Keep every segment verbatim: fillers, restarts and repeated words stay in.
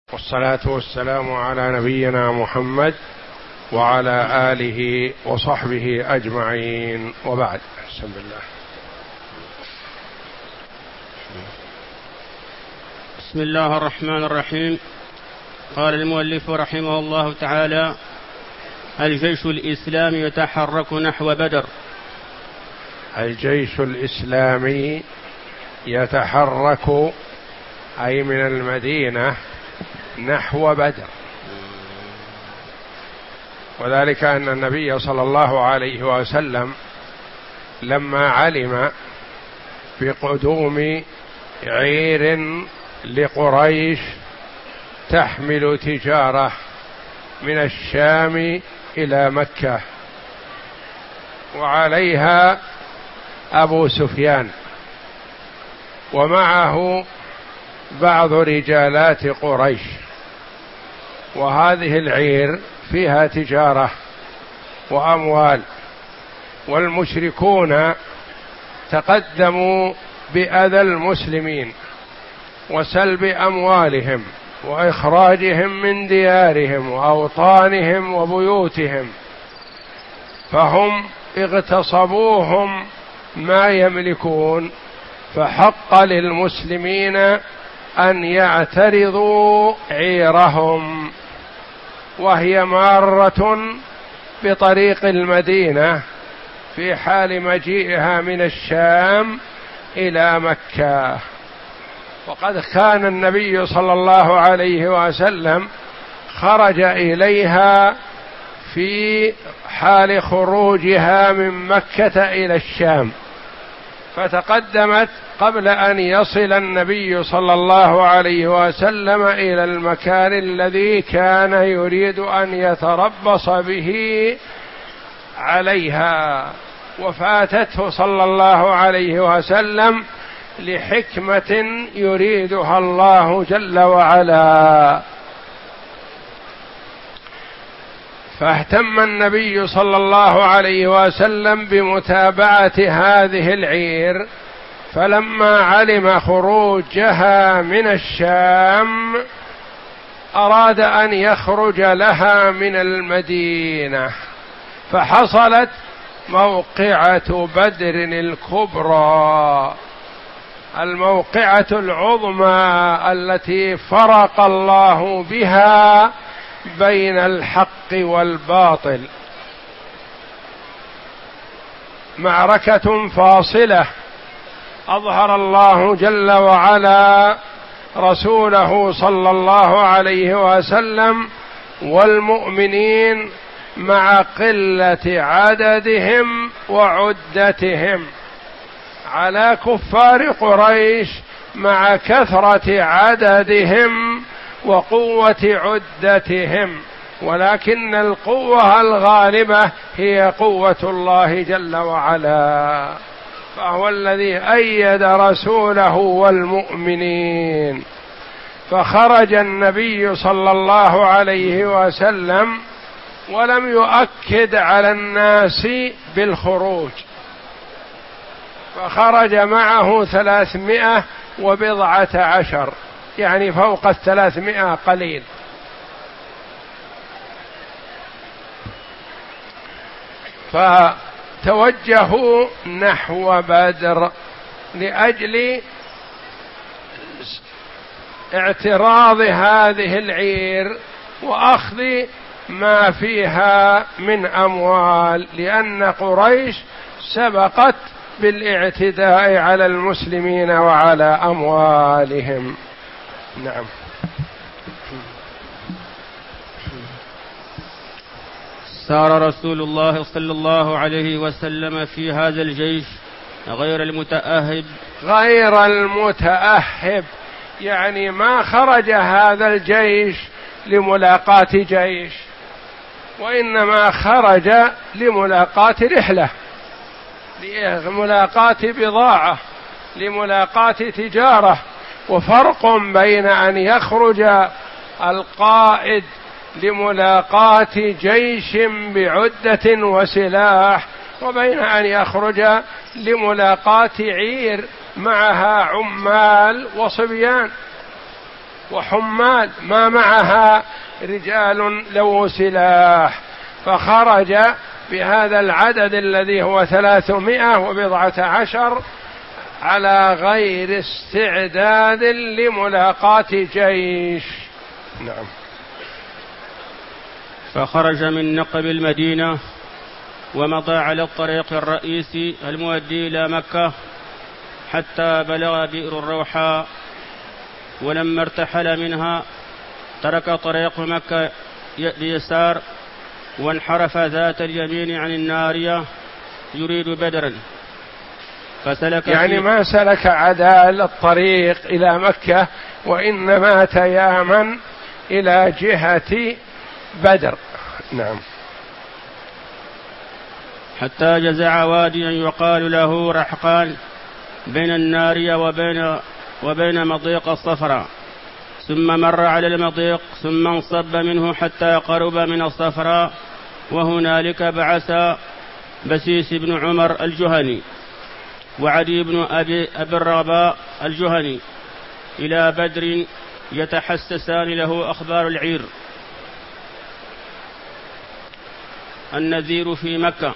والصلاة والسلام على نبينا محمد وعلى آله وصحبه أجمعين، وبعد. بسم الله. بسم الله الرحمن الرحيم. قال المؤلف رحمه الله تعالى: الجيش الإسلامي يتحرك نحو بدر. الجيش الإسلامي يتحرك أي من المدينة نحو بدر، وذلك أن النبي صلى الله عليه وسلم لما علم بقدوم عير لقريش تحمل تجارة من الشام إلى مكة، وعليها أبو سفيان ومعه بعض رجالات قريش، وهذه العير فيها تجارة وأموال، والمشركون تقدموا بأذى المسلمين وسلب أموالهم وإخراجهم من ديارهم وأوطانهم وبيوتهم، فهم اغتصبوهم ما يملكون، فحق للمسلمين أن يعترضوا عيرهم، وهي مارة بطريق المدينة في حال مجيئها من الشام إلى مكة. وقد كان النبي صلى الله عليه وسلم خرج إليها في حال خروجها من مكة إلى الشام، فتقدمت قبل أن يصل النبي صلى الله عليه وسلم إلى المكان الذي كان يريد أن يتربص به عليها، وفاتته صلى الله عليه وسلم لحكمة يريدها الله جل وعلا. فاهتم النبي صلى الله عليه وسلم بمتابعة هذه العير، فلما علم خروجها من الشام أراد أن يخرج لها من المدينة، فحصلت موقعة بدر الكبرى، الموقعة العظمى التي فرق الله بها بين الحق والباطل، معركة فاصلة أظهر الله جل وعلا رسوله صلى الله عليه وسلم والمؤمنين مع قلة عددهم وعدتهم على كفار قريش مع كثرة عددهم وقوة عدتهم، ولكن القوة الغالبة هي قوة الله جل وعلا، فهو الذي أيد رسوله والمؤمنين. فخرج النبي صلى الله عليه وسلم ولم يؤكد على الناس بالخروج، فخرج معه ثلاثمائة وبضعة عشر، يعني فوق الثلاثمائة قليل. فتوجهوا نحو بدر لأجل اعتراض هذه العير وأخذ ما فيها من أموال، لأن قريش سبقت بالاعتداء على المسلمين وعلى أموالهم. نعم. سار رسول الله صلى الله عليه وسلم في هذا الجيش غير المتأهب غير المتأهب يعني ما خرج هذا الجيش لملاقاة جيش، وإنما خرج لملاقاة رحلة، لملاقاة بضاعة، لملاقاة تجارة. وفرق بين أن يخرج القائد لملاقاة جيش بعدة وسلاح وبين أن يخرج لملاقاة عير معها عمال وصبيان. وحمال ما معها رجال ذو سلاح، فخرج بهذا العدد الذي هو ثلاثمائة وبضعة عشر على غير استعداد لملاقاة جيش. نعم. فخرج من نقب المدينة ومضى على الطريق الرئيسي المؤدي إلى مكة حتى بلغ بئر الروحاء، ولما ارتحل منها ترك طريق مكة ليسار وانحرف ذات اليمين عن النارية يريد بدرا، فسلك يعني ما سلك عدال الطريق إلى مكة، وإنما تيامن إلى جهة بدر. نعم. حتى جزع واديا يقال له رحقان بين النارية وبين, وبين مضيق الصفراء، ثم مر على المضيق ثم انصب منه حتى قرب من الصفراء، وهنالك بعث بسيس بن عمر الجهني وعدي بن أبي, أبي الرباء الجهني إلى بدر يتحسسان له أخبار العير. النذير في مكة.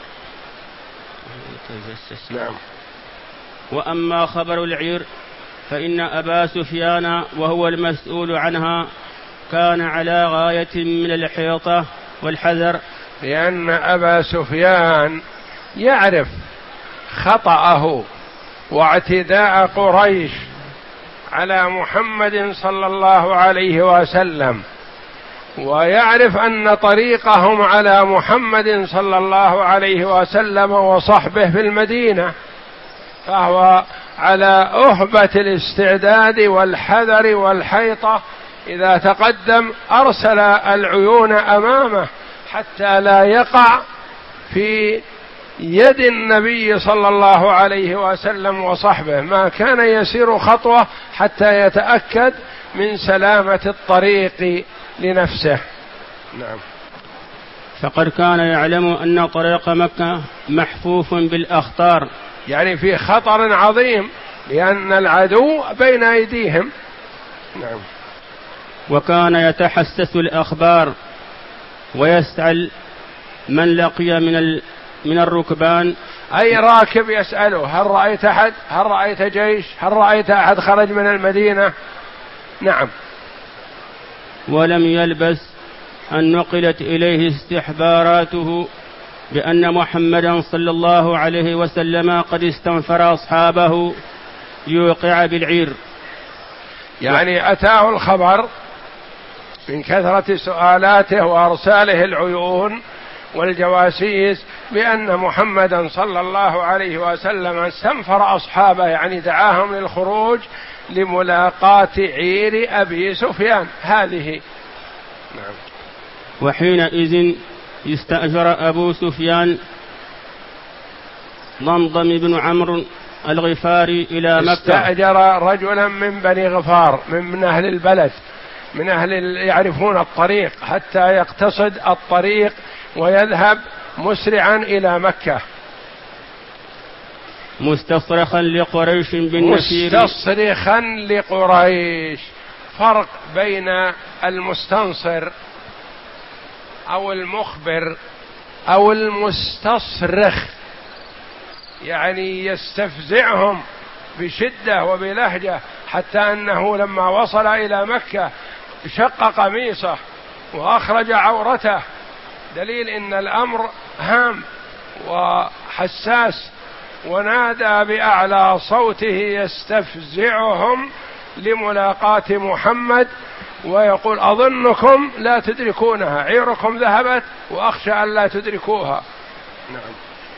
نعم. وأما خبر العير فإن أبا سفيان وهو المسؤول عنها كان على غاية من الحيطة والحذر، لأن أبا سفيان يعرف خطأه واعتداء قريش على محمد صلى الله عليه وسلم، ويعرف أن طريقهم على محمد صلى الله عليه وسلم وصحبه في المدينة، فهو على أهبة الاستعداد والحذر والحيطة. إذا تقدم أرسل العيون أمامه حتى لا يقع في يد النبي صلى الله عليه وسلم وصحبه، ما كان يسير خطوة حتى يتأكد من سلامة الطريق لنفسه. نعم. فقد كان يعلم أن طريق مكة محفوف بالأخطار، يعني في خطر عظيم لأن العدو بين أيديهم. نعم. وكان يتحسس الأخبار ويسأل من لقي من ال... من الركبان، أي راكب يسأله هل رأيت أحد؟ هل رأيت جيش؟ هل رأيت أحد خرج من المدينة؟ نعم. ولم يلبس أن نقلت إليه استحباراته بأن محمدا صلى الله عليه وسلم قد استنفر أصحابه ليوقع بالعير. يعني أتاه الخبر من كثرة سؤالاته وأرساله العيون والجواسيس بأن محمدا صلى الله عليه وسلم استنفر أصحابه، يعني دعاهم للخروج لملاقاة عير أبي سفيان هذه. نعم. وحينئذ استأجر أبو سفيان ضمضم بن عمرو الغفاري إلى مكة. استأجر رجلا من بني غفار، من أهل البلد، من أهل يعرفون الطريق، حتى يقتصد الطريق ويذهب مسرعا إلى مكة. مستصرخا لقريش بالنفير. مستصرخا لقريش، فرق بين المستنصر أو المخبر أو المستصرخ، يعني يستفزعهم بشدة وبلهجة، حتى أنه لما وصل إلى مكة شق قميصه وأخرج عورته، دليل إن الأمر هام وحساس، ونادى بأعلى صوته يستفزعهم لملاقاة محمد ويقول أظنكم لا تدركونها، عيركم ذهبت وأخشى أن لا تدركوها. نعم.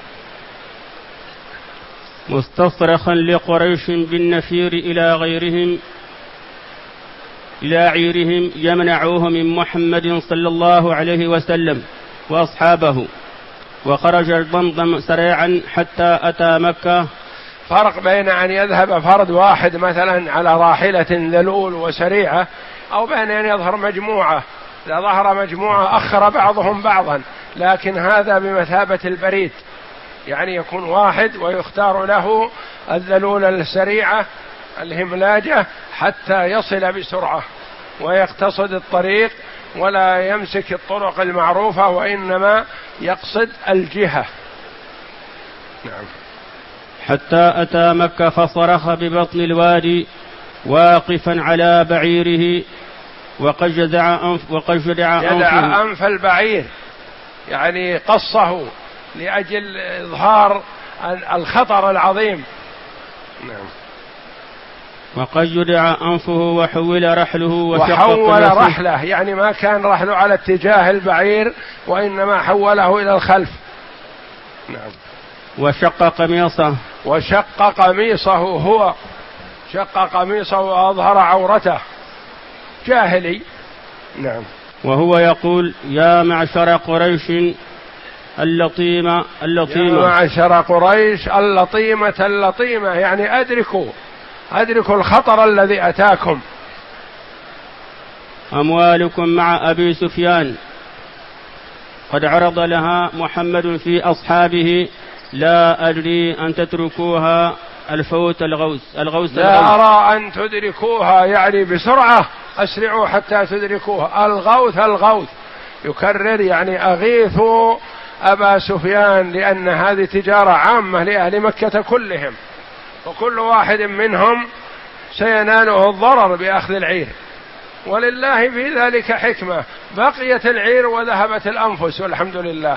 مستصرخا لقريش بالنفير إلى غيرهم إلى عيرهم يمنعوه من محمد صلى الله عليه وسلم وأصحابه، وخرج الضمضم سريعا حتى أتى مكة. فرق بين أن يذهب فرد واحد مثلا على راحلة ذلول وسريعة، أو بين أن يظهر مجموعة. إذا ظهر مجموعة أخر بعضهم بعضا، لكن هذا بمثابة البريد، يعني يكون واحد ويختار له الذلول السريعة الهملاجة حتى يصل بسرعة ويقتصد الطريق ولا يمسك الطرق المعروفة، وإنما يقصد الجهة. نعم. حتى أتى مكة فصرخ ببطن الوادي واقفا على بعيره وقد جدع أنف وقد جدع أنفه أنف البعير، يعني قصه لأجل إظهار الخطر العظيم. نعم. وقد جدع أنفه وحول رحله وحول رحله، يعني ما كان رحله على اتجاه البعير وإنما حوله إلى الخلف. نعم. وشق قميصه وشق قميصه هو شق قميصه وأظهر عورته، جاهلي. نعم. وهو يقول: يا معشر قريش اللطيمة اللطيمة يا معشر قريش اللطيمة اللطيمة، يعني أدركوا أدركوا الخطر الذي أتاكم. أموالكم مع أبي سفيان قد عرض لها محمد في أصحابه، لا أدري أن تتركوها الفوت الغوث الغوث لا الغوث. أرى أن تدركوها، يعني بسرعة أسرعوا حتى تدركوها. الغوث الغوث يكرر، يعني أغيثوا أبا سفيان، لأن هذه تجارة عامة لأهل مكة كلهم، وكل واحد منهم سيناله الضرر بأخذ العير، ولله في ذلك حكمة. بقيت العير وذهبت الأنفس والحمد لله.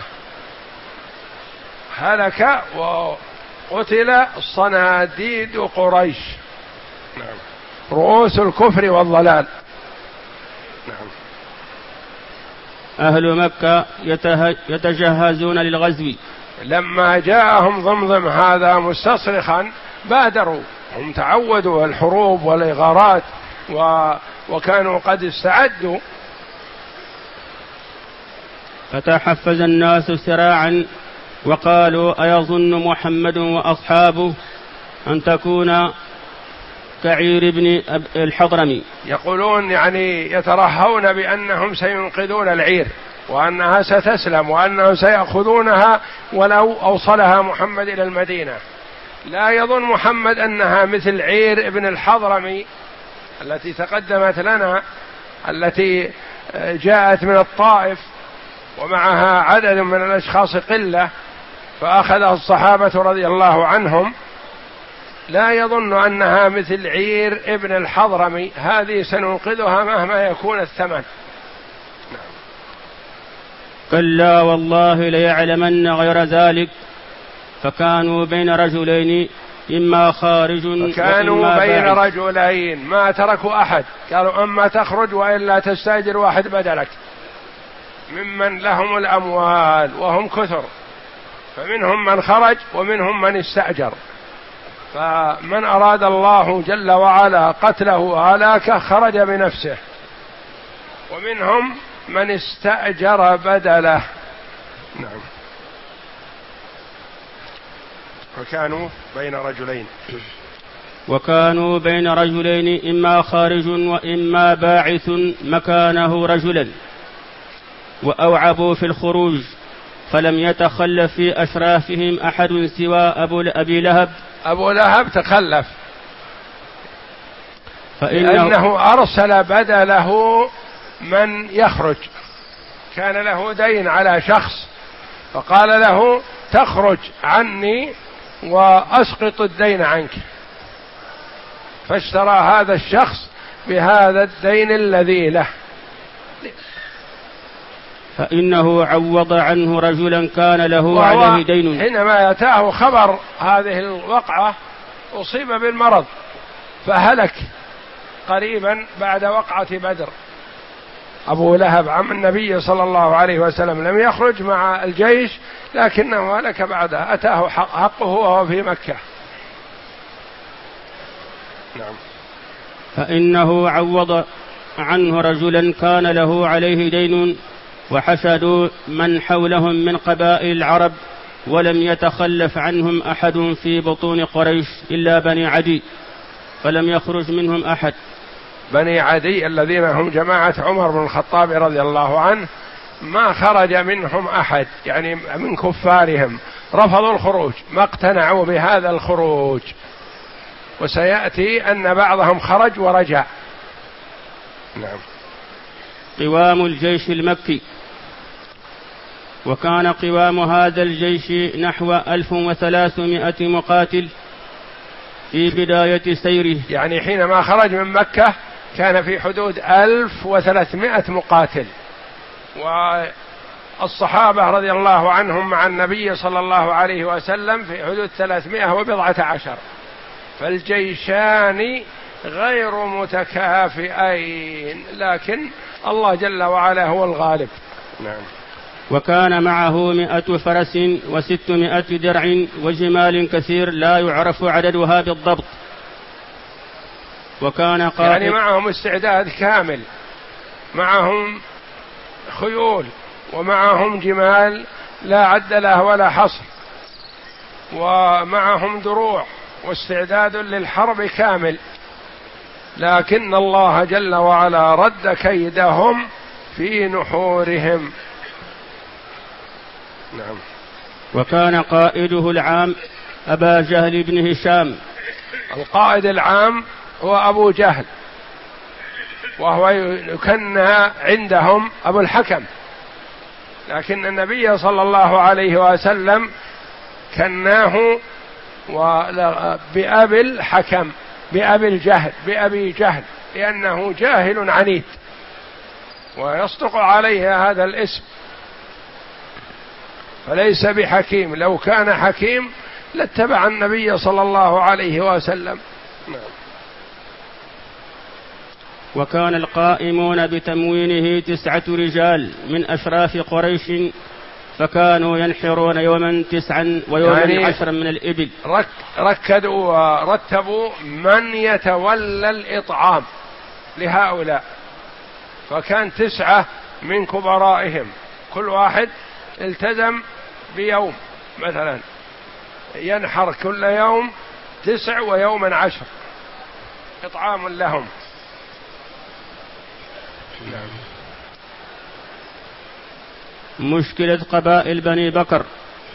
هلك وقتل صناديد قريش، نعم، رؤوس الكفر والضلال. نعم. أهل مكة يتجهزون للغزو، لما جاءهم ضمضم هذا مستصرخا بادروا، هم تعودوا الحروب والإغارات و... وكانوا قد استعدوا. فتحفز الناس سراعا وقالوا: أيظن محمد وأصحابه أن تكون كعير بن الحضرمي؟ يقولون يعني يترهون بأنهم سينقذون العير وأنها ستسلم وأنهم سيأخذونها ولو أوصلها محمد إلى المدينة. لا يظن محمد أنها مثل عير ابن الحضرمي التي تقدمت لنا، التي جاءت من الطائف ومعها عدد من الأشخاص قلة فأخذها الصحابة رضي الله عنهم. لا يظن أنها مثل عير ابن الحضرمي، هذه سننقذها مهما يكون الثمن. كلا والله ليعلمن غير ذلك. فكانوا بين رجلين إما خارج كانوا بين رجلين ما تركوا أحد، قالوا أما تخرج وإلا تستأجر واحد بدلك ممن لهم الأموال وهم كثر، فمنهم من خرج ومنهم من استأجر. فمن أراد الله جل وعلا قتله هلاكه خرج بنفسه، ومنهم من استأجر بدله. نعم. وكانوا بين رجلين وكانوا بين رجلين إما خارج وإما باعث مكانه رجلا، وأوعبوا في الخروج، فلم يتخلف في أشرافهم أحد سوى أبو أبي لهب. أبو لهب تخلف لأنه أرسل بدله من يخرج، كان له دين على شخص فقال له تخرج عني وأسقط الدين عنك، فاشترى هذا الشخص بهذا الدين الذي له. فإنه عوض عنه رجلا كان له عليه دين. حينما أتاه خبر هذه الوقعة أصيب بالمرض فهلك قريبا بعد وقعة بدر. أبو لهب عم النبي صلى الله عليه وسلم لم يخرج مع الجيش لكنه هلك بعدها، أتاه حقه وهو في مكة. نعم. فإنه عوض عنه رجلا كان له عليه دين، وحشدوا من حولهم من قبائل العرب، ولم يتخلف عنهم أحد في بطون قريش إلا بني عدي، فلم يخرج منهم أحد. بني عدي الذين هم جماعة عمر بن الخطاب رضي الله عنه ما خرج منهم أحد، يعني من كفارهم رفضوا الخروج، ما اقتنعوا بهذا الخروج، وسيأتي أن بعضهم خرج ورجع. نعم. قوام الجيش المكي. وكان قوام هذا الجيش نحو ألف وثلاثمائة مقاتل في بداية سيره، يعني حينما خرج من مكة كان في حدود ألف وثلاثمائة مقاتل، والصحابة رضي الله عنهم مع النبي صلى الله عليه وسلم في حدود ثلاثمائة وبضعة عشر، فالجيشان غير متكافئين، لكن الله جل وعلا هو الغالب. نعم. وكان معه مئة فرس وستمائة درع وجمال كثير لا يعرف عددها بالضبط. وكان قائد يعني معهم استعداد كامل، معهم خيول ومعهم جمال لا عد له ولا حصر، ومعهم دروع واستعداد للحرب كامل، لكن الله جل وعلا رد كيدهم في نحورهم. نعم. وكان قائده العام أبا جهل بن هشام. القائد العام هو أبو جهل، وهو يكنى عندهم أبو الحكم، لكن النبي صلى الله عليه وسلم كناه بأبي الحكم، بأبي الجهل، بأبي جهل، لأنه جاهل عنيد ويصدق عليه هذا الاسم، فليس بحكيم. لو كان حكيم لاتبع النبي صلى الله عليه وسلم. وكان القائمون بتموينه تسعة رجال من أشراف قريش، فكانوا ينحرون يوما تسعا ويوما يعني عشرا من الإبل. رك ركدوا ورتبوا من يتولى الإطعام لهؤلاء، فكان تسعة من كبرائهم، كل واحد التزم بيوم، مثلا ينحر كل يوم تسع ويوما عشر إطعام لهم. مشكلة قبائل بني بكر.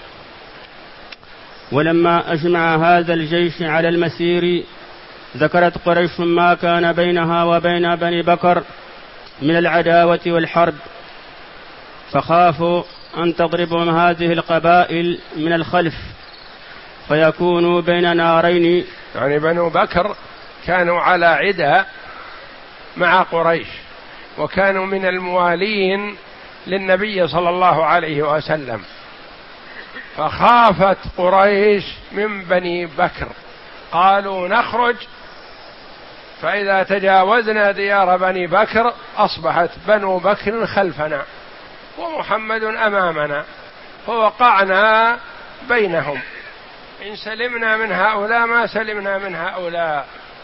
ولما أجمع هذا الجيش على المسير ذكرت قريش ما كان بينها وبين بني بكر من العداوة والحرب، فخافوا أن تضربهم هذه القبائل من الخلف فيكونوا بين نارين. يعني بنو بكر كانوا على عدة مع قريش، وكانوا من الموالين للنبي صلى الله عليه وسلم، فخافت قريش من بني بكر، قالوا نخرج، فإذا تجاوزنا ديار بني بكر أصبحت بنو بكر خلفنا ومحمد أمامنا، فوقعنا بينهم، إن سلمنا من هؤلاء ما سلمنا من هؤلاء.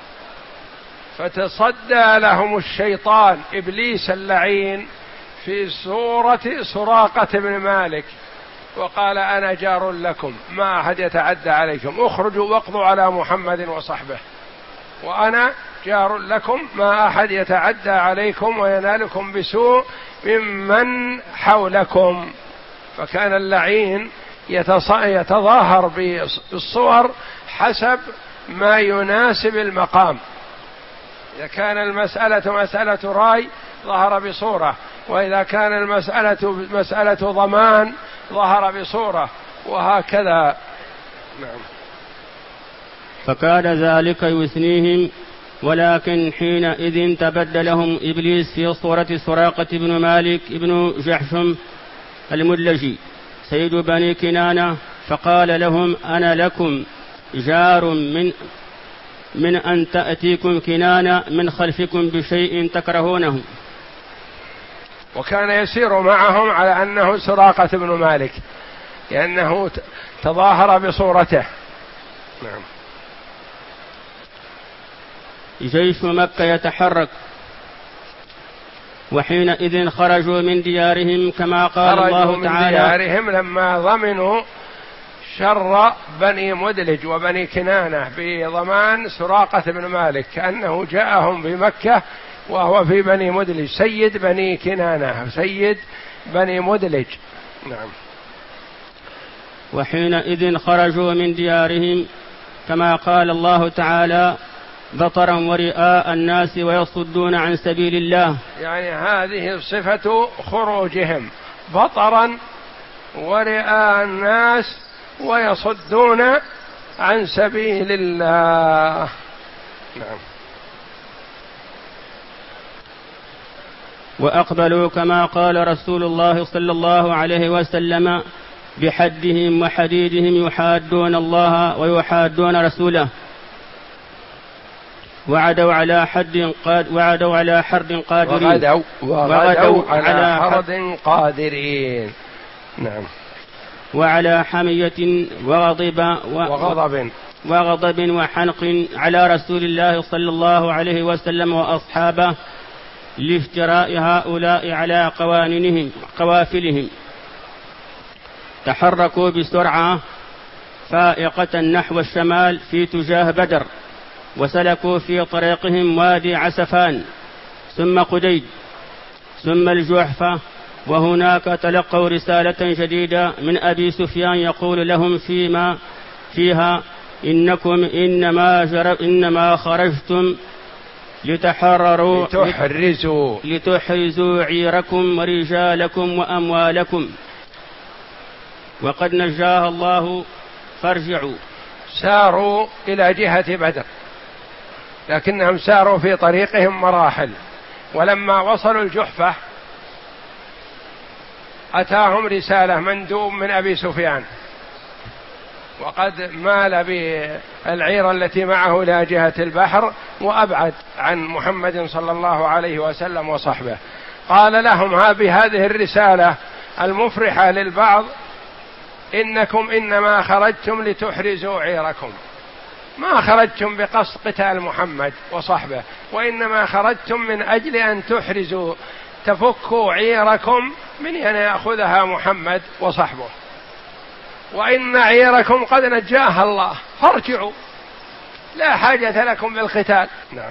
فتصدى لهم الشيطان إبليس اللعين في سورة سراقة بن مالك وقال أنا جار لكم ما أحد يتعدى عليكم، اخرجوا واقضوا على محمد وصحبه، وأنا جار لكم ما أحد يتعدى عليكم وينالكم بسوء ممن حولكم. فكان اللعين يتظاهر بالصور حسب ما يناسب المقام، إذا كان المسألة مسألة راي ظهر بصورة، وإذا كان المسألة مسألة ضمان ظهر بصورة، وهكذا. نعم. فكان ذلك يثنيهم، ولكن حينئذ تبدلهم إبليس في صورة سراقة بن مالك بن جحشم المدلجي سيد بني كنانة، فقال لهم أنا لكم جار من من أن تأتيكم كنانة من خلفكم بشيء تكرهونه. وكان يسير معهم على أنه سراقة بن مالك لأنه تظاهر بصورته. نعم. جيش مكة يتحرك، وحينئذ خرجوا من ديارهم كما قال الله تعالى من ديارهم لما ضمنوا شر بني مدلج وبني كنانة بضمان سراقة بن مالك، كأنه جاءهم بمكة وهو في بني مدلج سيد بني كنانة سيد بني مدلج. نعم. وحينئذ خرجوا من ديارهم كما قال الله تعالى: بطرا ورئاء الناس ويصدون عن سبيل الله. يعني هذه صفة خروجهم، بطرا ورئاء الناس ويصدون عن سبيل الله. نعم. وأقبلوا كما قال رسول الله صلى الله عليه وسلم: بحدهم وحديدهم يحادون الله ويحادون رسوله. وعدوا على حد قاد وعدوا على حرد قادرين وغدوا, وغدوا على, على حرد قادرين. نعم. وعلى حمية وغضب وغضب وغضب وحنق على رسول الله صلى الله عليه وسلم وأصحابه لافتراء هؤلاء على قوانينهم قوافلهم. تحركوا بسرعة فائقة نحو الشمال في تجاه بدر، وسلكوا في طريقهم وادي عسفان ثم قديد ثم الجحفة، وهناك تلقوا رسالة جديدة من أبي سفيان يقول لهم فيما فيها: إنكم إنما, جرب إنما خرجتم لتحرروا لتحرزوا, لتحرزوا عيركم ورجالكم وأموالكم، وقد نجاها الله فارجعوا. ساروا إلى جهة بدر، لكنهم ساروا في طريقهم مراحل، ولما وصلوا الجحفة أتاهم رسالة مندوب من أبي سفيان، وقد مال بالعير التي معه إلى جهة البحر وأبعد عن محمد صلى الله عليه وسلم وصحبه. قال لهم ها بهذه الرسالة المفرحة للبعض: إنكم إنما خرجتم لتحرزوا عيركم، ما خرجتم بقصد قتال محمد وصحبه، وإنما خرجتم من أجل أن تحرزوا تفكوا عيركم من أن يأخذها محمد وصحبه، وإن عيركم قد نجاها الله فارجعوا، لا حاجة لكم بالقتال. نعم.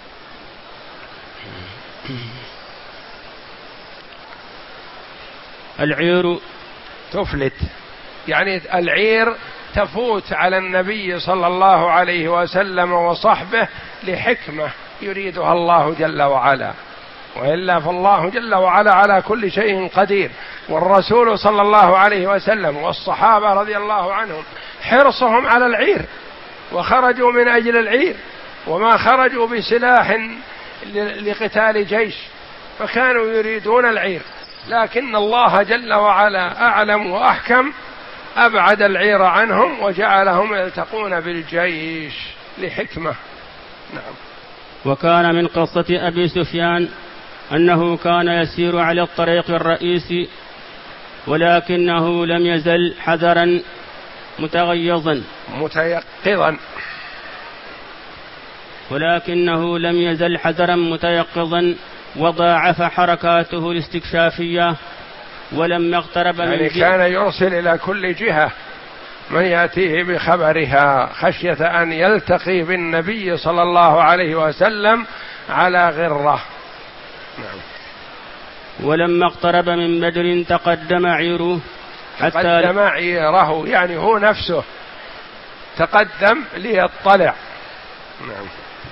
العير تفلت، يعني العير تفوت على النبي صلى الله عليه وسلم وصحبه لحكمة يريدها الله جل وعلا، وإلا فالله جل وعلا على كل شيء قدير. والرسول صلى الله عليه وسلم والصحابة رضي الله عنهم حرصهم على العير، وخرجوا من أجل العير، وما خرجوا بسلاح لقتال جيش، فكانوا يريدون العير، لكن الله جل وعلا أعلم وأحكم، أبعد العير عنهم وجعلهم يلتقون بالجيش لحكمة. نعم. وكان من قصة أبي سفيان أنه كان يسير على الطريق الرئيسي، ولكنه لم يزل حذرا متغيظا متيقظا ولكنه لم يزل حذرا متيقظا وضاعف حركاته الاستكشافية، ولما اقترب يعني من كان يرسل إلى كل جهة من يأتيه بخبرها خشية أن يلتقي بالنبي صلى الله عليه وسلم على غرة. نعم. ولما اقترب من بدر تقدم عيره حتى تقدم عيره، يعني هو نفسه تقدم ليطلع. نعم.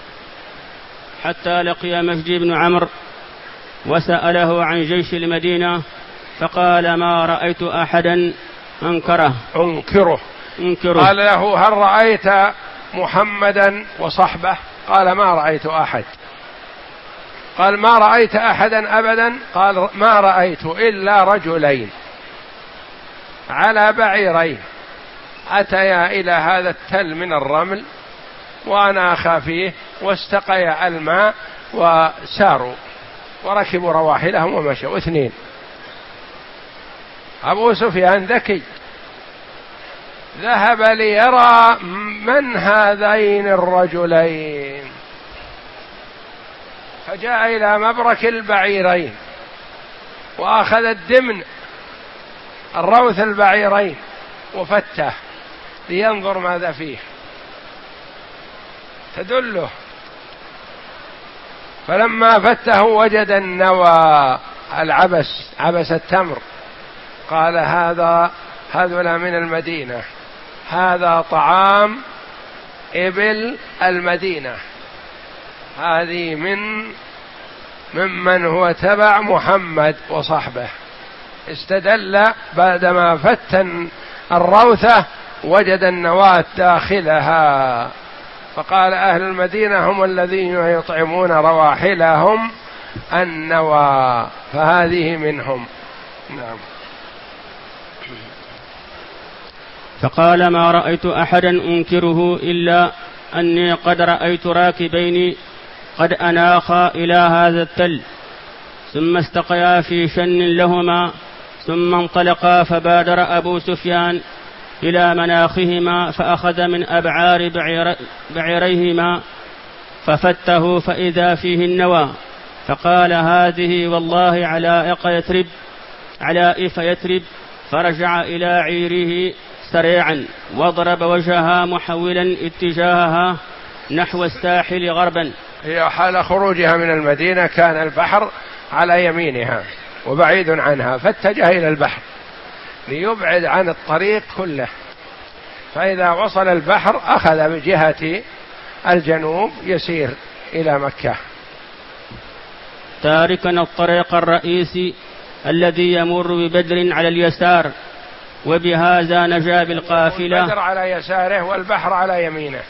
حتى لقي مهدي بن عمرو وسأله عن جيش المدينة، فقال: ما رأيت أحدا أنكره أنكره, أنكره. قال له: هل رأيت محمدا وصحبه؟ قال: ما رأيت أحد. قال: ما رأيت أحدا أبدا؟ قال: ما رأيت إلا رجلين على بعيرين أتيا إلى هذا التل من الرمل وأنا أخافيه، واستقيا الماء وساروا وركبوا رواحلهم ومشوا. اثنين. أبو سفيان ذكي، ذهب ليرى من هذين الرجلين، فجاء إلى مبرك البعيرين وأخذ الدمن الروث البعيرين وفته لينظر ماذا فيه تدله، فلما فته وجد النوى العبس، عبس التمر. قال: هذا هذولا من المدينة، هذا طعام إبل المدينة. هذه من ممن هو تبع محمد وصحبه، استدل بعدما فتن الروثة وجد النواة داخلها، فقال أهل المدينة هم الذين يطعمون رواحلهم النوى، فهذه منهم. نعم. فقال ما رأيت أحدا أنكره إلا أني قد رأيت راكبين قد أناخا إلى هذا التل، ثم استقيا في شن لهما، ثم انطلقا، فبادر أبو سفيان إلى مناخهما فأخذ من أبعار بعير بعيريهما ففته فإذا فيه النوى، فقال هذه والله علائق يثرب علائف يثرب، فرجع إلى عيره سريعا وضرب وجهها محولا اتجاهها نحو الساحل غربا. هي حال خروجها من المدينة كان البحر على يمينها وبعيد عنها، فاتجه إلى البحر ليبعد عن الطريق كله، فإذا وصل البحر أخذ بجهة الجنوب يسير إلى مكة، تاركا الطريق الرئيسي الذي يمر ببدر على اليسار، وبهذا نجا بالقافلة. بدر على يساره والبحر على يمينه.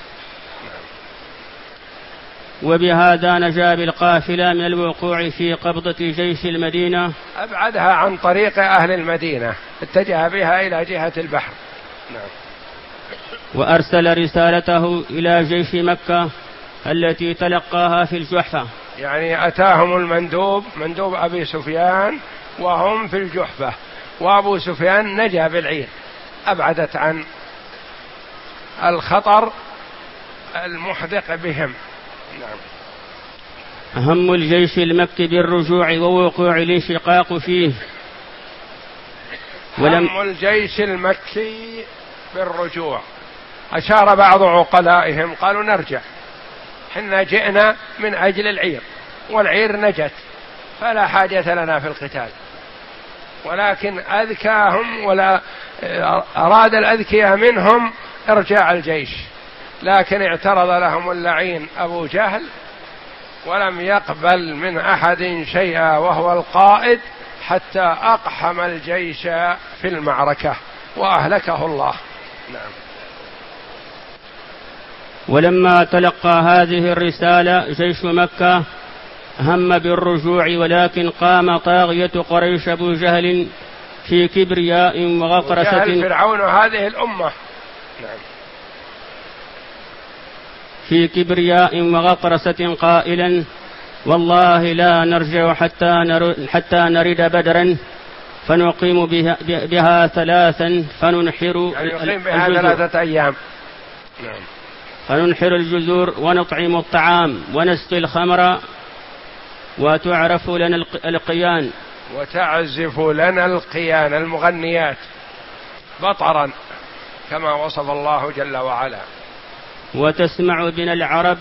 وبهذا نجا بالقافلة من الوقوع في قبضة جيش المدينة، أبعدها عن طريق أهل المدينة، اتجه بها إلى جهة البحر. نعم. وأرسل رسالته إلى جيش مكة التي تلقاها في الجحفة، يعني أتاهم المندوب مندوب أبي سفيان وهم في الجحفة، وأبو سفيان نجا بالعير، أبعدت عن الخطر المحدق بهم. نعم. هم الجيش المكي بالرجوع ووقوع الانشقاق فيه. ولم هم الجيش المكي بالرجوع، أشار بعض عقلائهم قالوا نرجع، حنا جئنا من أجل العير والعير نجت فلا حاجة لنا في القتال، ولكن أذكاهم ولا أراد الأذكياء منهم إرجاع الجيش، لكن اعترض لهم اللعين أبو جهل ولم يقبل من أحد شيئا وهو القائد حتى أقحم الجيش في المعركة وأهلكه الله. نعم. ولما تلقى هذه الرسالة جيش مكة هم بالرجوع، ولكن قام طاغية قريش أبو جهل في كبرياء وغطرسة، فرعون هذه الأمة. نعم. في كبرياء وغطرسة قائلا والله لا نرجع حتى حتى نرد بدرا فنقيم بها, بها ثلاثا فننحر يعني يقيم بها ثلاثة أيام. نعم. فننحر الجزور ونطعم الطعام ونسقي الخمر وتعرف لنا القيان وتعزف لنا القيان المغنيات بطرا كما وصف الله جل وعلا، وتسمع بنا العرب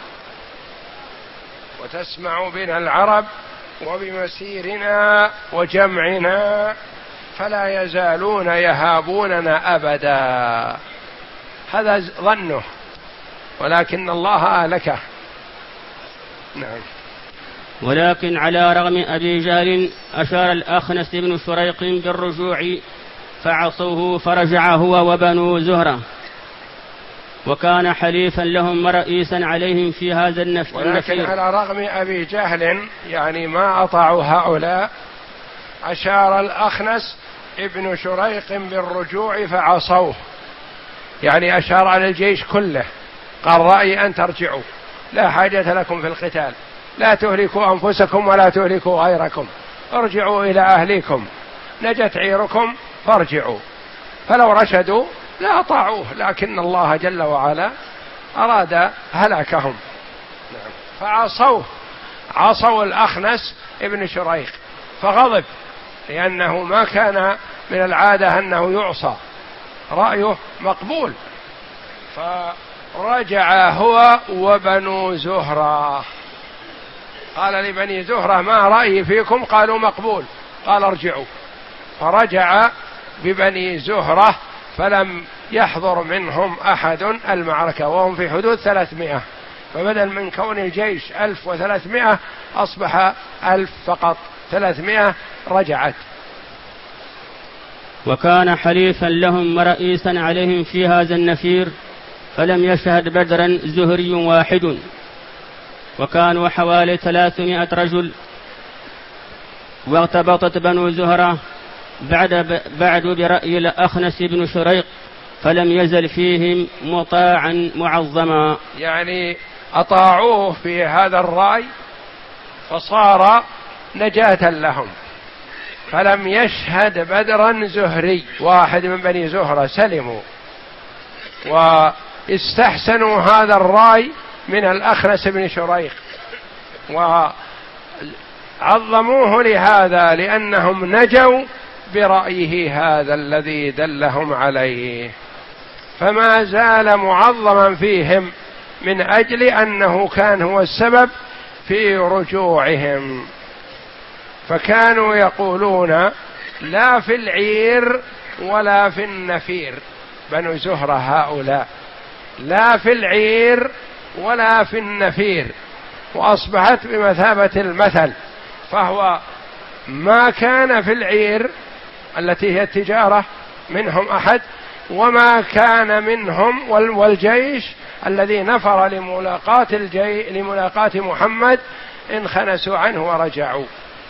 وتسمع بنا العرب وبمسيرنا وجمعنا فلا يزالون يهابوننا أبدا. هذا ظنه ولكن الله أهلكه. نعم. ولكن على رغم أبي جهل أشار الأخنس بن شريق بالرجوع فعصوه، فرجع هو وبنو زهرة، وكان حليفا لهم ورئيسا عليهم في هذا النفس. ولكن على رغم أبي جهل يعني ما أطاعوا هؤلاء، أشار الأخنس ابن شريق بالرجوع فعصوه، يعني أشار على الجيش كله، قال رأيي أن ترجعوا، لا حاجة لكم في القتال، لا تهلكوا أنفسكم ولا تهلكوا غيركم، ارجعوا إلى أهليكم، نجت عيركم فارجعوا. فلو رشدوا لا أطاعوه، لكن الله جل وعلا أراد هلاكهم. نعم. فعصوه، عصوا الأخنس ابن شريق، فغضب لأنه ما كان من العادة أنه يعصى، رأيه مقبول، فرجع هو وبنو زهرة، قال لبني زهرة ما رأيي فيكم؟ قالوا مقبول، قال ارجعوا، فرجع ببني زهرة فلم يحضر منهم أحد المعركة، وهم في حدود ثلاثمائة، فبدل من كون الجيش ألف وثلاثمائة أصبح ألف فقط، ثلاثمائة رجعت. وكان حليفا لهم ورئيسا عليهم في هذا النفير، فلم يشهد بدرا زهري واحد، وكانوا حوالي ثلاثمائة رجل. وارتبطت بنو زهرة بعد, بعد برأي الأخنس بن شريق، فلم يزل فيهم مطاعا معظما، يعني أطاعوه في هذا الرأي فصار نجاة لهم، فلم يشهد بدرا زهري واحد من بني زهرة، سلموا واستحسنوا هذا الرأي من الأخنس بن شريق وعظموه لهذا، لأنهم نجوا برأيه هذا الذي دلهم عليه، فما زال معظما فيهم من أجل أنه كان هو السبب في رجوعهم. فكانوا يقولون لا في العير ولا في النفير، بنو زهرة هؤلاء لا في العير ولا في النفير، وأصبحت بمثابة المثل، فهو ما كان في العير التي هي التجارة منهم أحد، وما كان منهم والجيش الذي نفر لملاقاة الجي لملاقاة محمد انخنسوا عنه ورجعوا.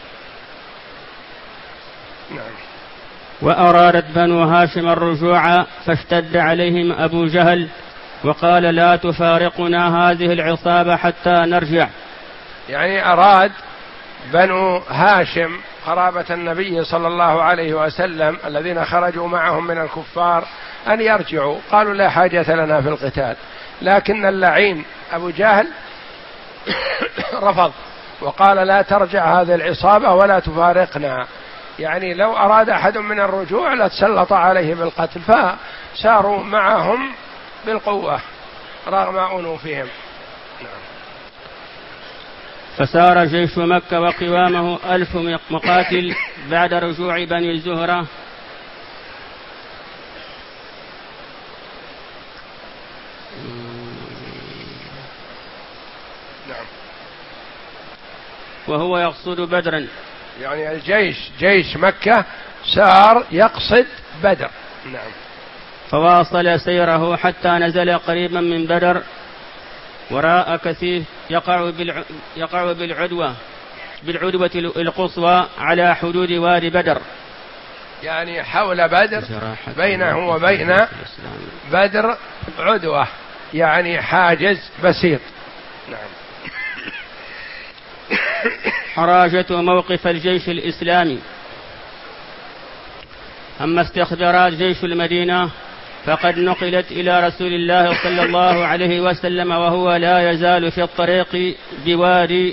نعم. وأرادت بنو هاشم الرجوع، فاشتد عليهم أبو جهل وقال لا تفارقنا هذه العصابة حتى نرجع. يعني أراد بنو هاشم قرابة النبي صلى الله عليه وسلم الذين خرجوا معهم من الكفار أن يرجعوا، قالوا لا حاجة لنا في القتال، لكن اللعين أبو جهل رفض وقال لا ترجع هذه العصابة ولا تفارقنا، يعني لو أراد أحد من الرجوع لتسلط عليه بالقتل، فساروا معهم بالقوة رغم أنوفهم. نعم. فسار جيش مكة وقوامه ألف مقاتل بعد رجوع بني الزهرة. نعم. وهو يقصد بدرا، يعني الجيش جيش مكة سار يقصد بدر. نعم. فواصل سيره حتى نزل قريبا من بدر، وراء كثيف يقع, بالع... يقع بالعدوة بالعدوة القصوى على حدود وادي بدر، يعني حول بدر بينه وبين بدر عدوة، يعني حاجز بسيط. نعم. حراجة موقف الجيش الإسلامي. أما استخبارات جيش المدينة فقد نقلت إلى رسول الله صلى الله عليه وسلم وهو لا يزال في الطريق بوادي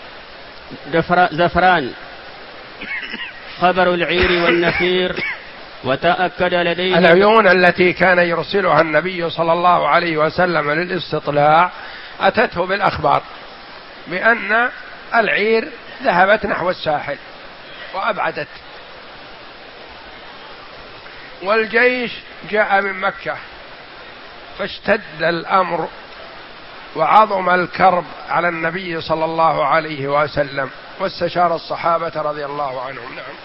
زفران خبر العير والنفير، وتأكد لديه العيون التي كان يرسلها النبي صلى الله عليه وسلم للاستطلاع أتته بالأخبار بأن العير ذهبت نحو الساحل وأبعدت، والجيش جاء من مكة، فاشتد الأمر وعظم الكرب على النبي صلى الله عليه وسلم، واستشار الصحابة رضي الله عنهم. نعم.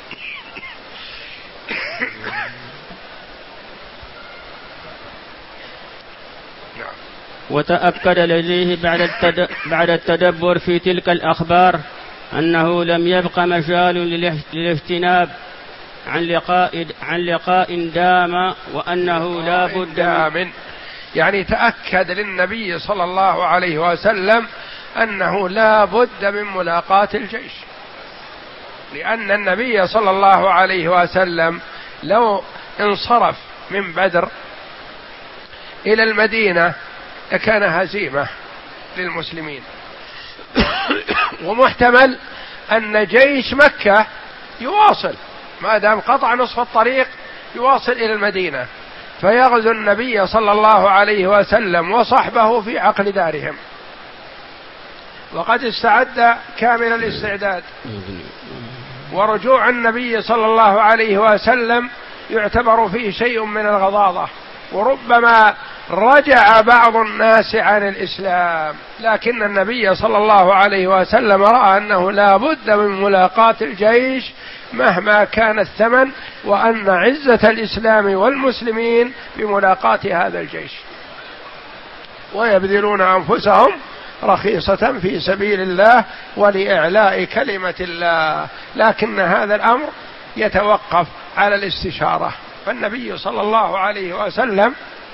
نعم. وتأكد لديه بعد بعد التدبر في تلك الأخبار أنه لم يبق مجال للاجتناب عن لقاء عن لقاء دام، وأنه لا بد من، يعني تأكد للنبي صلى الله عليه وسلم أنه لا بد من ملاقاة الجيش، لأن النبي صلى الله عليه وسلم لو انصرف من بدر إلى المدينة لكان هزيمة للمسلمين، ومحتمل أن جيش مكة يواصل ما دام قطع نصف الطريق يواصل إلى المدينة، فيغزو النبي صلى الله عليه وسلم وصحبه في عقل دارهم، وقد استعد كامل الاستعداد، ورجوع النبي صلى الله عليه وسلم يعتبر فيه شيء من الغضاضة، وربما رجع بعض الناس عن الإسلام، لكن النبي صلى الله عليه وسلم رأى أنه لا بد من ملاقاة الجيش مهما كان الثمن، وأن عزة الإسلام والمسلمين بملاقاة هذا الجيش، ويبذلون أنفسهم رخيصة في سبيل الله ولإعلاء كلمة الله، لكن هذا الأمر يتوقف على الاستشارة. فالنبي صلى الله عليه وسلم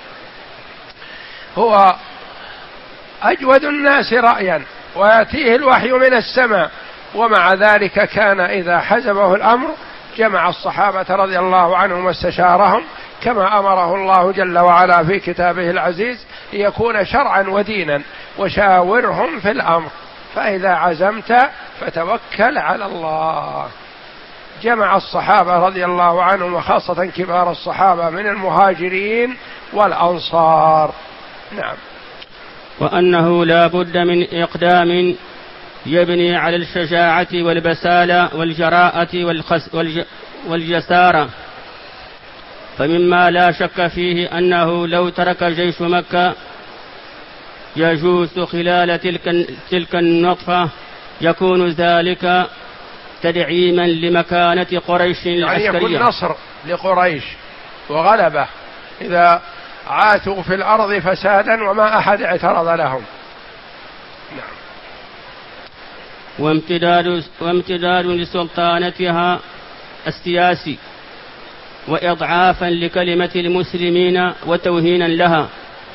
هو أجود الناس رأيا ويأتيه الوحي من السماء، ومع ذلك كان إذا حزبه الأمر جمع الصحابة رضي الله عنهم واستشارهم كما أمره الله جل وعلا في كتابه العزيز ليكون شرعا ودينا، وشاورهم في الأمر، فإذا عزمت فتوكل على الله. جمع الصحابة رضي الله عنهم وخاصة كبار الصحابة من المهاجرين والأنصار. نعم. وأنه لا بد من إقدام يبني على الشجاعة والبسالة والجراءة والخس والجسارة، فمما لا شك فيه أنه لو ترك جيش مكة يجوز خلال تلك, تلك النطفة يكون ذلك تدعيما لمكانة قريش العسكرية، يعني يكون نصر لقريش وغلبة إذا عاثوا في الأرض فسادا وما أحد اعترض لهم. نعم. وامتداد, وامتداد لسلطانتها السياسي وإضعافا لكلمة المسلمين وتوهينا لها،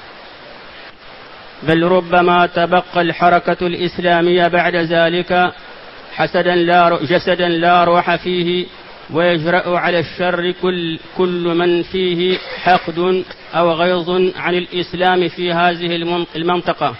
بل ربما تبقى الحركة الإسلامية بعد ذلك حسدا لا جسدا لا روح فيه، ويجرأ على الشر كل, كل من فيه حقد أو غيظ عن الإسلام في هذه المنطقة.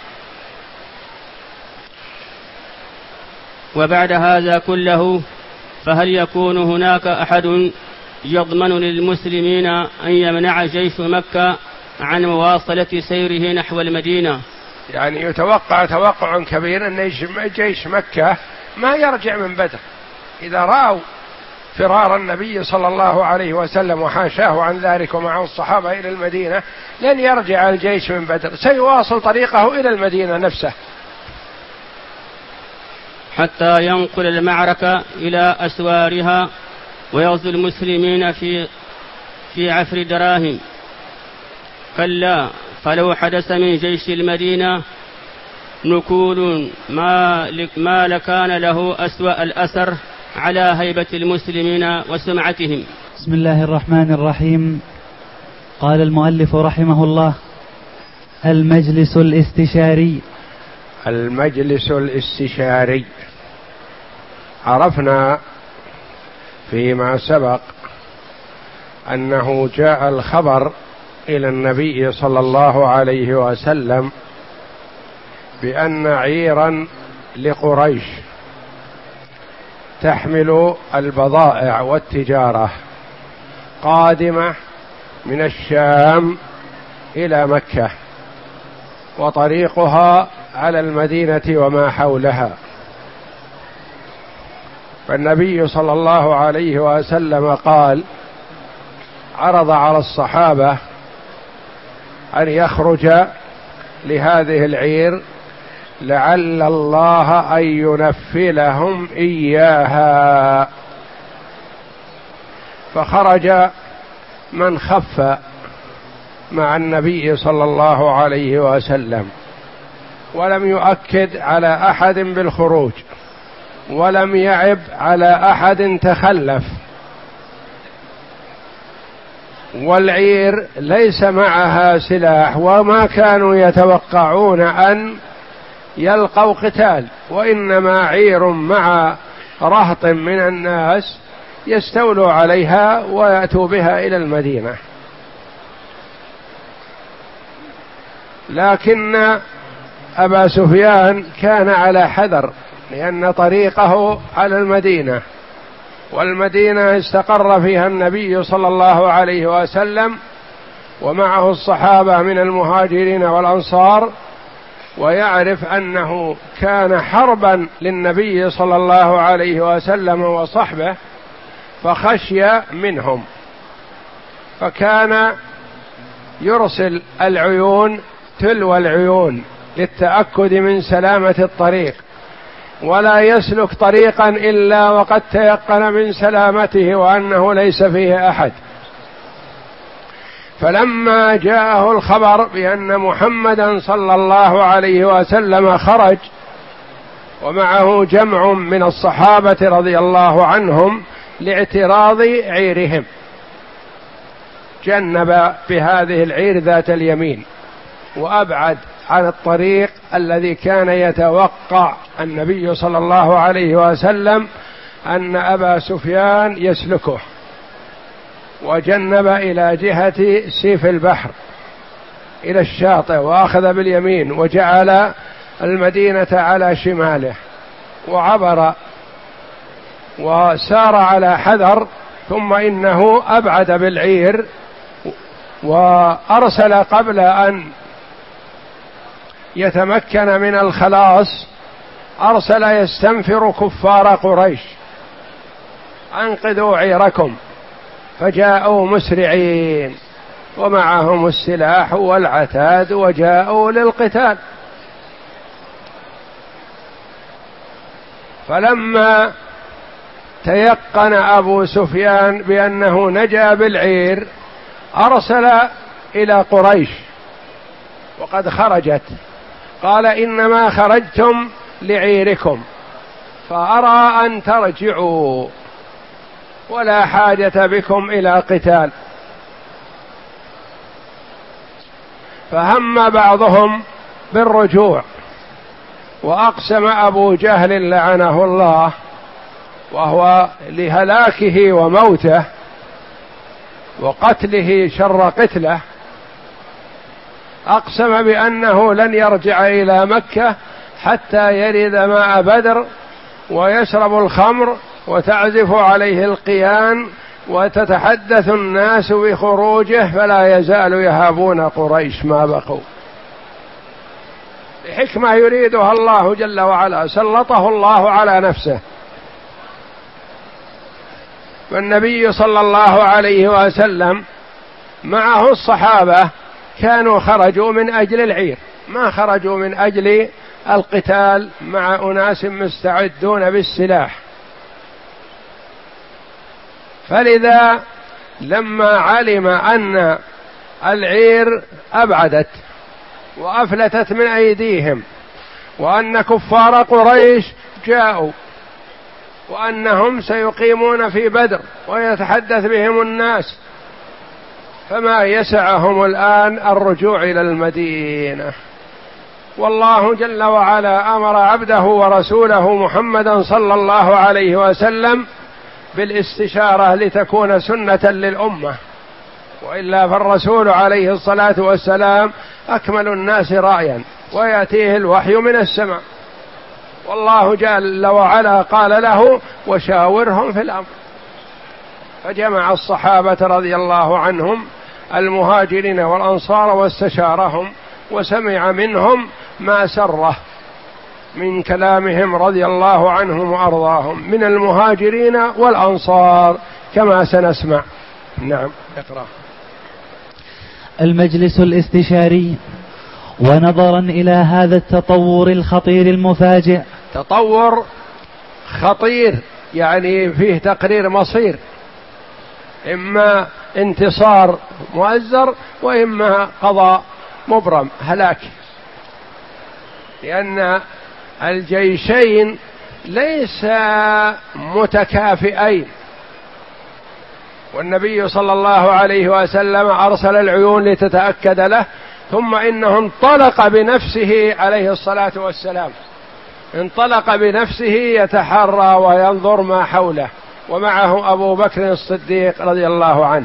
وبعد هذا كله فهل يكون هناك أحد يضمن للمسلمين أن يمنع جيش مكة عن مواصلة سيره نحو المدينة؟ يعني يتوقع توقع كبير أن جيش مكة ما يرجع من بدر، إذا رأوا فرار النبي صلى الله عليه وسلم وحاشاه عن ذلك ومعه الصحابة إلى المدينة لن يرجع الجيش من بدر، سيواصل طريقه إلى المدينة نفسه حتى ينقل المعركة إلى أسوارها ويغزو المسلمين في في عفر دراهم. كلا، فلو حدث من جيش المدينة نكول ما ما لكان له أسوأ الأثر على هيبة المسلمين وسمعتهم. بسم الله الرحمن الرحيم. قال المؤلف رحمه الله: المجلس الاستشاري. المجلس الاستشاري عرفنا فيما سبق أنه جاء الخبر إلى النبي صلى الله عليه وسلم بأن عيرا لقريش تحمل البضائع والتجارة قادمة من الشام إلى مكة، وطريقها على المدينة وما حولها. فالنبي صلى الله عليه وسلم قال عرض على الصحابة أن يخرج لهذه العير لعل الله أن ينفلهم إياها، فخرج من خف مع النبي صلى الله عليه وسلم ولم يؤكد على أحد بالخروج ولم يعب على أحد تخلف، والعير ليس معها سلاح وما كانوا يتوقعون أن يلقوا قتال، وإنما عير مع رهط من الناس يستولوا عليها ويأتوا بها إلى المدينة. لكن أبا سفيان كان على حذر، لأن طريقه على المدينة، والمدينة استقر فيها النبي صلى الله عليه وسلم ومعه الصحابة من المهاجرين والأنصار، ويعرف أنه كان حربا للنبي صلى الله عليه وسلم وصحبه، فخشي منهم، فكان يرسل العيون تلو العيون للتأكد من سلامة الطريق، ولا يسلك طريقا إلا وقد تيقن من سلامته وأنه ليس فيه أحد. فلما جاءه الخبر بأن محمدا صلى الله عليه وسلم خرج ومعه جمع من الصحابة رضي الله عنهم لاعتراض عيرهم، جنب بهذه العير ذات اليمين وأبعد عن الطريق الذي كان يتوقع النبي صلى الله عليه وسلم أن أبا سفيان يسلكه، وجنب إلى جهة سيف البحر إلى الشاطئ وأخذ باليمين وجعل المدينة على شماله وعبر وسار على حذر، ثم إنه أبعد بالعير وأرسل قبل أن يتمكن من الخلاص، أرسل يستنفر كفار قريش: أنقذوا عيركم، فجاءوا مسرعين ومعهم السلاح والعتاد وجاءوا للقتال. فلما تيقن أبو سفيان بأنه نجا بالعير أرسل إلى قريش وقد خرجت، قال: إنما خرجتم لعيركم، فأرى أن ترجعوا ولا حاجة بكم إلى قتال. فهم بعضهم بالرجوع، وأقسم أبو جهل لعنه الله وهو لهلاكه وموته وقتله شر قتله، أقسم بأنه لن يرجع إلى مكة حتى يرد ماء بدر ويشرب الخمر وتعزف عليه القيان وتتحدث الناس بخروجه، فلا يزال يهابون قريش ما بقوا. بحكمة يريدها الله جل وعلا سلطه الله على نفسه. والنبي صلى الله عليه وسلم معه الصحابة كانوا خرجوا من أجل العير، ما خرجوا من أجل القتال مع أناس مستعدون بالسلاح. فلذا لما علم أن العير أبعدت وأفلتت من أيديهم وأن كفار قريش جاءوا وأنهم سيقيمون في بدر ويتحدث بهم الناس، فما يسعهم الآن الرجوع إلى المدينة. والله جل وعلا أمر عبده ورسوله محمدا صلى الله عليه وسلم بالاستشارة لتكون سنة للأمة، وإلا فالرسول عليه الصلاة والسلام أكمل الناس رأيا ويأتيه الوحي من السماء، والله جل وعلا قال له: وشاورهم في الأمر. فجمع الصحابة رضي الله عنهم المهاجرين والأنصار واستشارهم وسمع منهم ما سره من كلامهم رضي الله عنهم وأرضاهم من المهاجرين والأنصار كما سنسمع. نعم، اقرأ. المجلس الاستشاري. ونظرا إلى هذا التطور الخطير المفاجئ، تطور خطير يعني فيه تقرير مصير، إما انتصار مؤزر وإما قضاء مبرم هلاك، لأن الجيشين ليس متكافئين، والنبي صلى الله عليه وسلم أرسل العيون لتتأكد له، ثم إنه انطلق بنفسه عليه الصلاة والسلام، انطلق بنفسه يتحرى وينظر ما حوله، ومعه أبو بكر الصديق رضي الله عنه.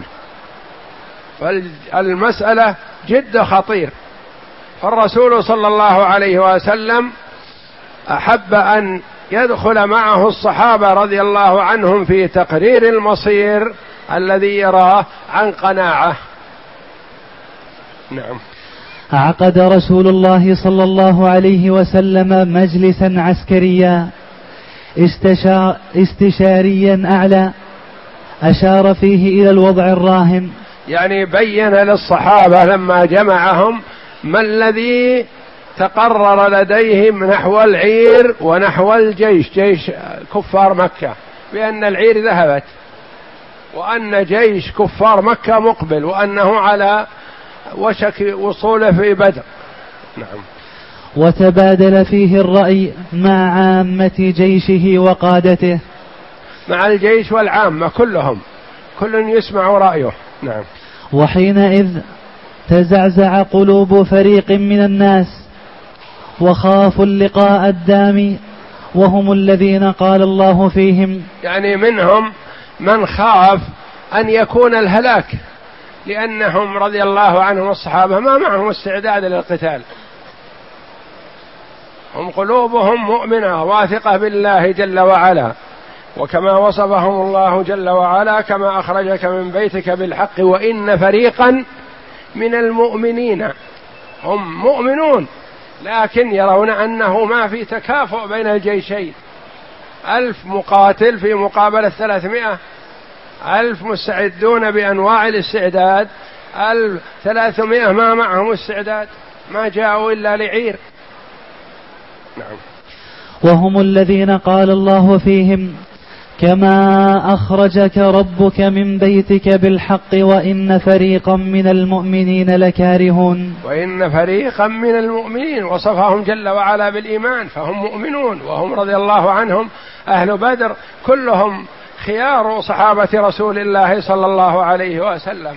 فالمسألة جد خطير. فالرسول صلى الله عليه وسلم أحب أن يدخل معه الصحابة رضي الله عنهم في تقرير المصير الذي يراه عن قناعة. نعم. عقد رسول الله صلى الله عليه وسلم مجلسا عسكريا استشار استشاريا أعلى، أشار فيه إلى الوضع الراهن. يعني بين للصحابة لما جمعهم ما الذي تقرر لديهم نحو العير ونحو الجيش، جيش كفار مكة، بأن العير ذهبت وأن جيش كفار مكة مقبل وأنه على وشك وصوله في بدر. نعم. وتبادل فيه الرأي مع عامة جيشه وقادته، مع الجيش والعامة كلهم، كل يسمع رأيه. نعم. وحينئذ تزعزع قلوب فريق من الناس وخافوا اللقاء الدامي، وهم الذين قال الله فيهم، يعني منهم من خاف أن يكون الهلاك، لأنهم رضي الله عنهم الصحابة ما معهم استعداد للقتال، هم قلوبهم مؤمنة واثقة بالله جل وعلا، وكما وصفهم الله جل وعلا كما أخرجك من بيتك بالحق وإن فريقا من المؤمنين، هم مؤمنون لكن يرون أنه ما في تكافؤ بين الجيشين، ألف مقاتل في مقابلة ثلاثمائة ألف مستعدون بأنواع الاستعداد، ألف ثلاثمائة ما معهم استعداد، ما جاءوا إلا لعير. نعم. وهم الذين قال الله فيهم كما أخرجك ربك من بيتك بالحق وإن فريقا من المؤمنين لكارهون. وإن فريقا من المؤمنين وصفهم جل وعلا بالإيمان، فهم مؤمنون، وهم رضي الله عنهم أهل بدر كلهم خيار صحابة رسول الله صلى الله عليه وسلم.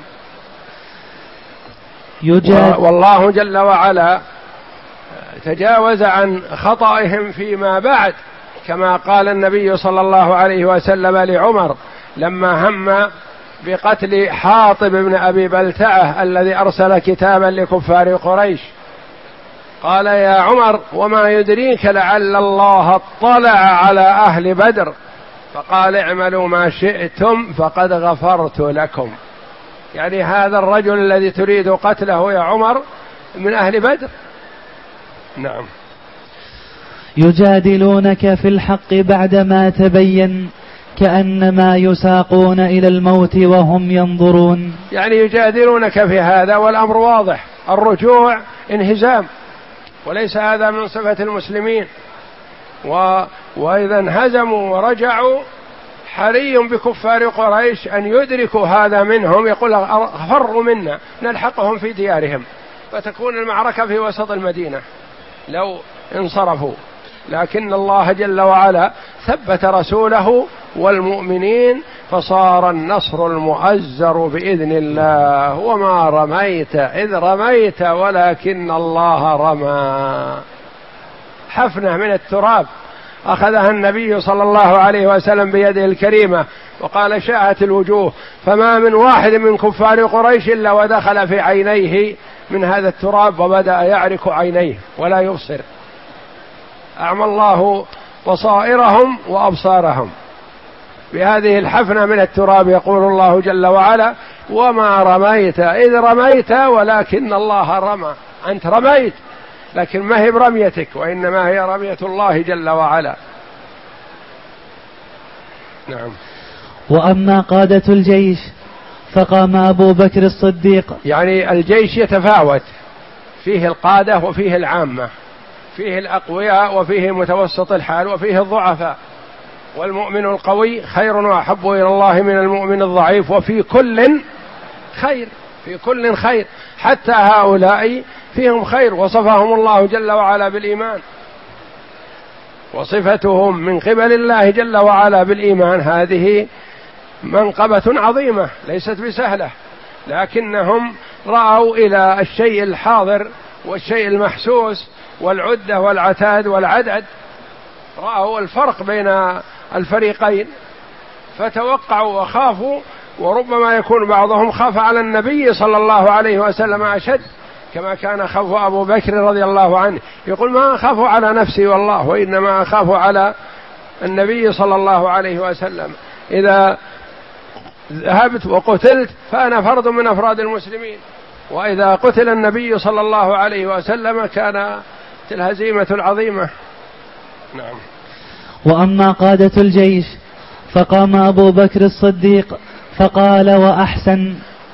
والله جل وعلا تجاوز عن خطئهم فيما بعد، كما قال النبي صلى الله عليه وسلم لعمر لما هم بقتل حاطب بن أبي بلتعة الذي أرسل كتابا لكفار قريش، قال يا عمر وما يدريك لعل الله اطلع على أهل بدر، فقال اعملوا ما شئتم فقد غفرت لكم. يعني هذا الرجل الذي تريد قتله يا عمر من أهل بدر. نعم. يجادلونك في الحق بعدما تبين كأنما يساقون إلى الموت وهم ينظرون. يعني يجادلونك في هذا والأمر واضح، الرجوع انهزام، وليس هذا من صفة المسلمين، و... وإذا انهزموا ورجعوا حري بكفار قريش أن يدركوا هذا منهم، يقول فروا منا نلحقهم في ديارهم، فتكون المعركة في وسط المدينة لو انصرفوا. لكن الله جل وعلا ثبت رسوله والمؤمنين، فصار النصر المؤزر بإذن الله. وما رميت إذ رميت ولكن الله رمى. حفنة من التراب أخذها النبي صلى الله عليه وسلم بيده الكريمة وقال شاءت الوجوه، فما من واحد من كفار قريش إلا ودخل في عينيه من هذا التراب وبدأ يعرك عينيه ولا يبصر. أعمى الله بصائرهم وأبصارهم بهذه الحفنة من التراب. يقول الله جل وعلا وما رميت إذ رميت ولكن الله رمى. أنت رميت لكن ما هي برميتك، وإنما هي رمية الله جل وعلا. نعم. وأما قادة الجيش فقام أبو بكر الصديق. يعني الجيش يتفاوت، فيه القادة وفيه العامة، فيه الأقوياء وفيه متوسط الحال وفيه الضعفاء، والمؤمن القوي خير وأحب إلى الله من المؤمن الضعيف، وفي كل خير، في كل خير، حتى هؤلاء فيهم خير. وصفهم الله جل وعلا بالإيمان، وصفتهم من قبل الله جل وعلا بالإيمان هذه منقبة عظيمة ليست بسهلة، لكنهم رأوا إلى الشيء الحاضر والشيء المحسوس والعدة والعتاد والعدد، رأوا الفرق بين الفريقين فتوقعوا وخافوا. وربما يكون بعضهم خاف على النبي صلى الله عليه وسلم أشد، كما كان خوف أبو بكر رضي الله عنه، يقول ما أخاف على نفسي والله، وإنما أخاف على النبي صلى الله عليه وسلم. إذا ذهبت وقتلت فأنا فرد من أفراد المسلمين، وإذا قتل النبي صلى الله عليه وسلم كانت الهزيمة العظيمة. نعم. وأما قادة الجيش فقام أبو بكر الصديق فقال وأحسن.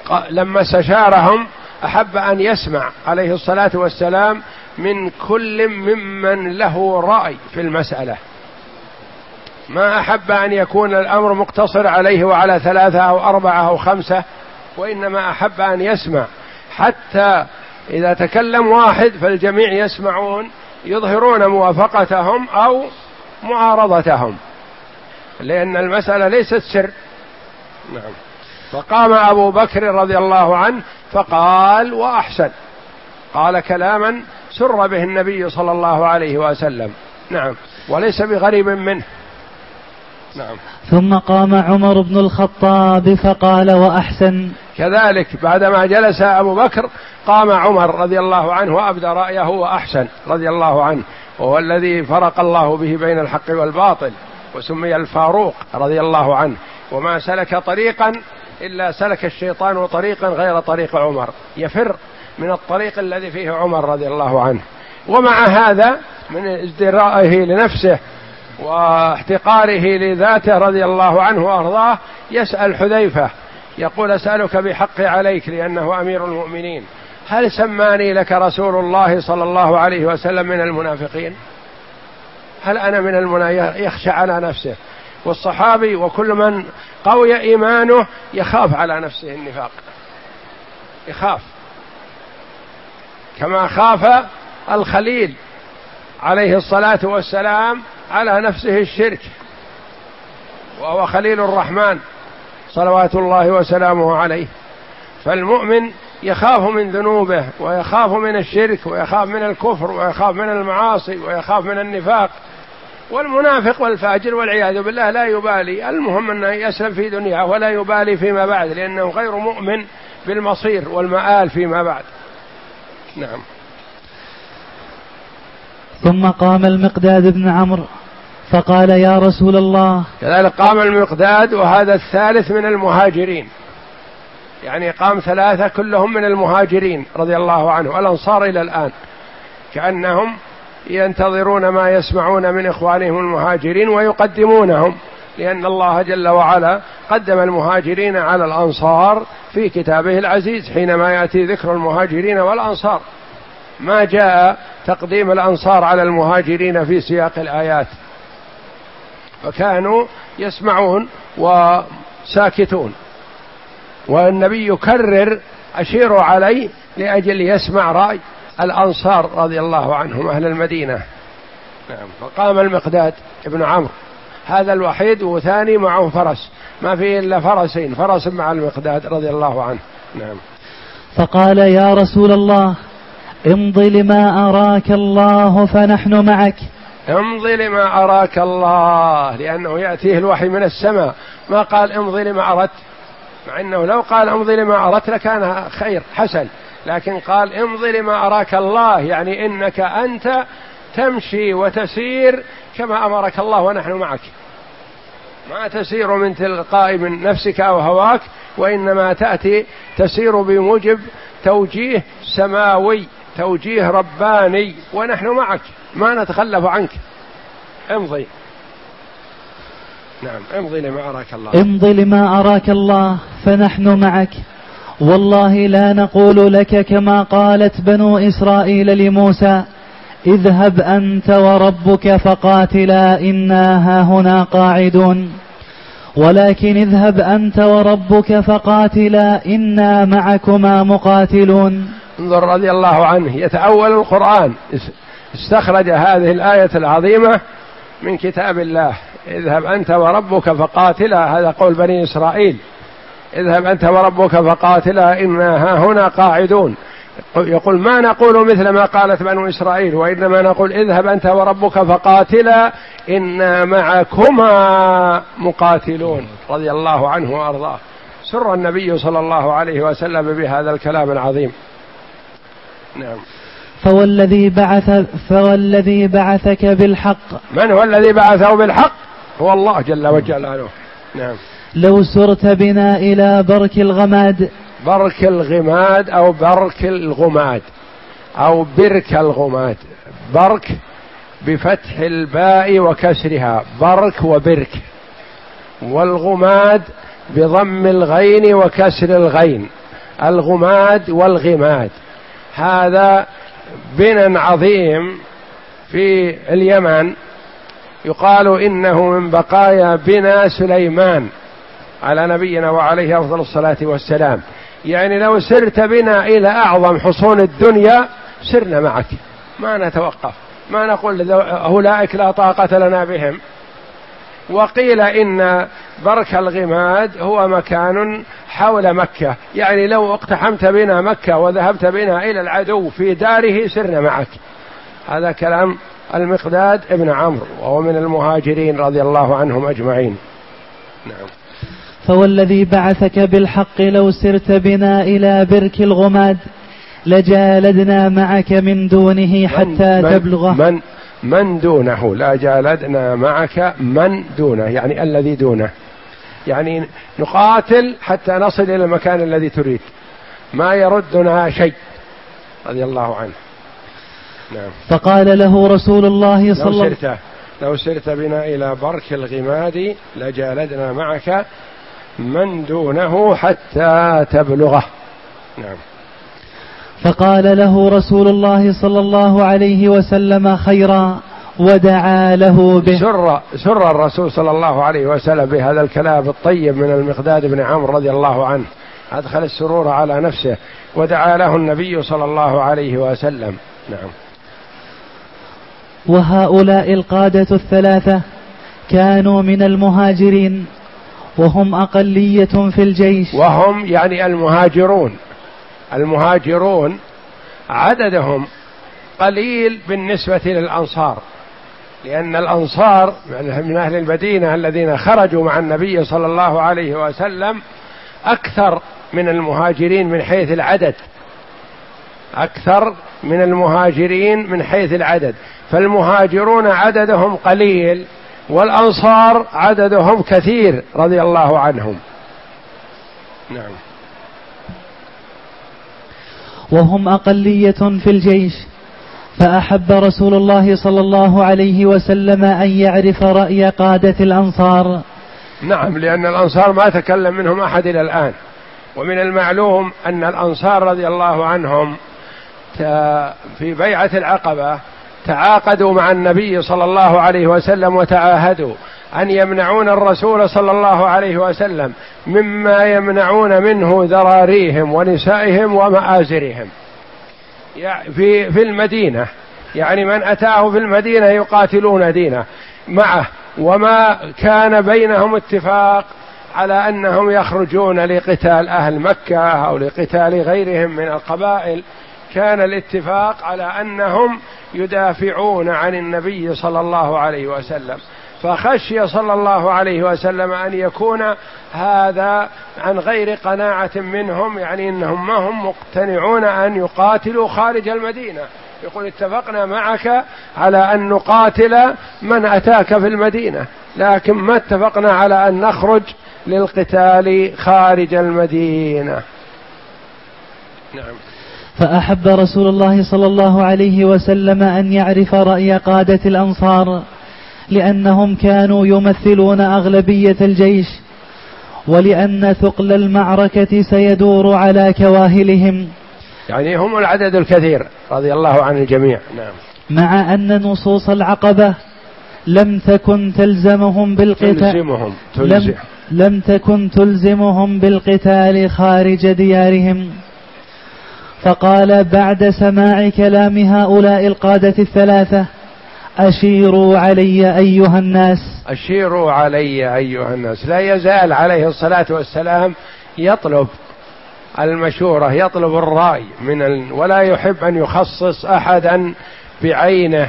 لما استشارهم أحب أن يسمع عليه الصلاة والسلام من كل ممن له رأي في المسألة، ما أحب أن يكون الأمر مقتصر عليه وعلى ثلاثة أو أربعة أو خمسة، وإنما أحب أن يسمع، حتى إذا تكلم واحد فالجميع يسمعون يظهرون موافقتهم أو معارضتهم، لأن المسألة ليست سر. نعم. فقام أبو بكر رضي الله عنه فقال وأحسن، قال كلاما سر به النبي صلى الله عليه وسلم. نعم، وليس بغريب منه. نعم. ثم قام عمر بن الخطاب فقال وأحسن. كذلك بعدما جلس أبو بكر قام عمر رضي الله عنه وأبدى رأيه وأحسن رضي الله عنه، وهو الذي فرق الله به بين الحق والباطل، وسمي الفاروق رضي الله عنه، وما سلك طريقا إلا سلك الشيطان طريقا غير طريق عمر، يفر من الطريق الذي فيه عمر رضي الله عنه. ومع هذا من ازدرائه لنفسه واحتقاره لذاته رضي الله عنه وأرضاه يسأل حذيفة يقول أسألك بحقي عليك لأنه أمير المؤمنين، هل سماني لك رسول الله صلى الله عليه وسلم من المنافقين؟ هل أنا من المنافقين؟ يخشى على نفسه، والصحابي وكل من قوي إيمانه يخاف على نفسه النفاق، يخاف كما خاف الخليل عليه الصلاة والسلام على نفسه الشرك، وهو خليل الرحمن صلوات الله وسلامه عليه. فالمؤمن يخاف من ذنوبه ويخاف من الشرك ويخاف من الكفر ويخاف من المعاصي ويخاف من النفاق. والمنافق والفاجر والعياذ بالله لا يبالي، المهم أنه يسلم في دنياه ولا يبالي فيما بعد، لأنه غير مؤمن بالمصير والمآل فيما بعد. نعم. ثم قام المقداد بن عمرو فقال يا رسول الله. كذلك قام المقداد، وهذا الثالث من المهاجرين، يعني قام ثلاثة كلهم من المهاجرين رضي الله عنه، والأنصار إلى الآن كأنهم ينتظرون ما يسمعون من إخوانهم المهاجرين ويقدمونهم، لأن الله جل وعلا قدم المهاجرين على الأنصار في كتابه العزيز حينما يأتي ذكر المهاجرين والأنصار، ما جاء تقديم الأنصار على المهاجرين في سياق الآيات، فكانوا يسمعون وساكتون، والنبي يكرر أشيروا عليه لأجل يسمع رأي الأنصار رضي الله عنهم أهل المدينة. نعم. فقام المقداد ابن عمرو، هذا الوحيد، وثاني معه فرس، ما فيه إلا فرسين، فرس مع المقداد رضي الله عنه. نعم. فقال يا رسول الله امضي لما أراك الله فنحن معك. امضي لما أراك الله، لأنه يأتيه الوحي من السماء، ما قال امضي لما أردت، مع أنه لو قال امضي لما أردت لكان خير حسن، لكن قال امضي لما أراك الله، يعني إنك أنت تمشي وتسير كما أمرك الله ونحن معك، ما تسير من تلقاء من نفسك أو هواك، وإنما تأتي تسير بموجب توجيه سماوي، توجيه رباني، ونحن معك ما نتخلف عنك، امضي. نعم. امضي لما أراك الله. امضي لما أراك الله فنحن معك، والله لا نقول لك كما قالت بنو إسرائيل لموسى اذهب أنت وربك فقاتلا إنا هاهنا قاعدون، ولكن اذهب أنت وربك فقاتلا إنا معكما مقاتلون. انظر رضي الله عنه يتأول القرآن، استخرج هذه الآية العظيمة من كتاب الله، اذهب أنت وربك فقاتلا، هذا قول بني إسرائيل، اذهب أنت وربك فقاتلا إنا هاهنا قاعدون، يقول ما نقول مثل ما قالت بنو إسرائيل، وإنما نقول اذهب أنت وربك فقاتلا إنا معكما مقاتلون، رضي الله عنه وأرضاه. سر النبي صلى الله عليه وسلم بهذا الكلام العظيم. نعم. فوالذي بعث فوالذي بعثك بالحق. من هو الذي بعثه بالحق؟ هو الله جل وجلاله. نعم. لو سرت بنا إلى برك الغماد. برك الغماد أو برك الغماد أو برك الغماد، برك بفتح الباء وكسرها، برك وبرك، والغماد بضم الغين وكسر الغين، الغماد والغماد. هذا بناء عظيم في اليمن يقال إنه من بقايا بنا سليمان على نبينا وعليه أفضل الصلاة والسلام. يعني لو سرت بنا إلى أعظم حصون الدنيا سرنا معك، ما نتوقف، ما نقول أولئك لا طاقة لنا بهم. وقيل إن برك الغماد هو مكان حول مكة، يعني لو اقتحمت بنا مكة وذهبت بنا إلى العدو في داره سرنا معك. هذا كلام المقداد ابن عمرو وهو من المهاجرين رضي الله عنهم أجمعين. نعم. فوالذي بعثك بالحق لو سرت بنا إلى برك الغماد لجالدنا معك من دونه حتى من تبلغه. من من دونه، لا جالدنا معك من دونه، يعني الذي دونه، يعني نقاتل حتى نصل إلى المكان الذي تريد، ما يردنا شيء رضي الله عنه. نعم. فقال له رسول الله صلى الله عليه وسلم لو سرت بنا إلى برك الغماد لجالدنا معك من دونه حتى تبلغه. نعم. فقال له رسول الله صلى الله عليه وسلم خيرا ودعا له به. سر, سر الرسول صلى الله عليه وسلم بهذا الكلام الطيب من المقداد بن عمرو رضي الله عنه، أدخل السرور على نفسه ودعا له النبي صلى الله عليه وسلم. نعم. وهؤلاء القادة الثلاثة كانوا من المهاجرين وهم أقلية في الجيش. وهم يعني المهاجرون، المهاجرون عددهم قليل بالنسبة للأنصار، لأن الأنصار من أهل المدينة الذين خرجوا مع النبي صلى الله عليه وسلم أكثر من المهاجرين من حيث العدد، أكثر من المهاجرين من حيث العدد، فالمهاجرون عددهم قليل والأنصار عددهم كثير رضي الله عنهم. نعم. وهم أقلية في الجيش، فأحب رسول الله صلى الله عليه وسلم أن يعرف رأي قادة الأنصار. نعم، لأن الأنصار ما تكلم منهم أحد إلى الآن، ومن المعلوم أن الأنصار رضي الله عنهم في بيعة العقبة تعاقدوا مع النبي صلى الله عليه وسلم وتعاهدوا أن يمنعون الرسول صلى الله عليه وسلم مما يمنعون منه ذراريهم ونسائهم ومآزرهم في في المدينة، يعني من أتاه في المدينة يقاتلون دينه معه، وما كان بينهم اتفاق على أنهم يخرجون لقتال أهل مكة أو لقتال غيرهم من القبائل، كان الاتفاق على أنهم يدافعون عن النبي صلى الله عليه وسلم، فخشي صلى الله عليه وسلم أن يكون هذا عن غير قناعة منهم، يعني إنهم ما هم مقتنعون أن يقاتلوا خارج المدينة، يقول اتفقنا معك على أن نقاتل من أتاك في المدينة، لكن ما اتفقنا على أن نخرج للقتال خارج المدينة. نعم. فأحب رسول الله صلى الله عليه وسلم أن يعرف رأي قادة الأنصار، لأنهم كانوا يمثلون أغلبية الجيش، ولأن ثقل المعركة سيدور على كواهلهم، يعني هم العدد الكثير رضي الله عن الجميع. نعم. مع أن نصوص العقبة لم تكن تلزمهم بالقتال تلزمهم لم, لم تكن تلزمهم بالقتال خارج ديارهم. فقال بعد سماع كلام هؤلاء القادة الثلاثة: أشيروا علي أيها الناس. أشيروا علي أيها الناس. لا يزال عليه الصلاة والسلام يطلب المشورة، يطلب الرأي من ال... ولا يحب أن يخصص أحدا بعينه،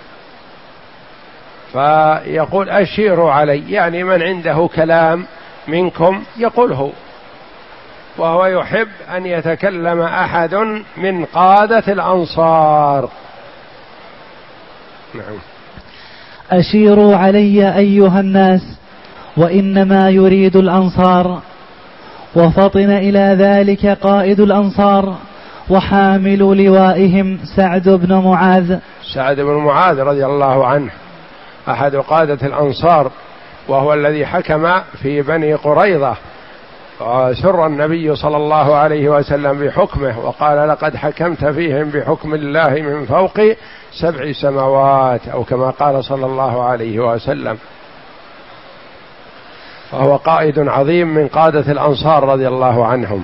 فيقول أشيروا علي، يعني من عنده كلام منكم يقوله، وهو يحب أن يتكلم أحد من قادة الأنصار. نعم. أشيروا علي أيها الناس، وإنما يريد الأنصار. وفطن إلى ذلك قائد الأنصار وحامل لوائهم سعد بن معاذ. سعد بن معاذ رضي الله عنه أحد قادة الأنصار، وهو الذي حكم في بني قريظة سر النبي صلى الله عليه وسلم بحكمه وقال لقد حكمت فيهم بحكم الله من فوق سبع سماوات، أو كما قال صلى الله عليه وسلم. فهو قائد عظيم من قادة الأنصار رضي الله عنهم.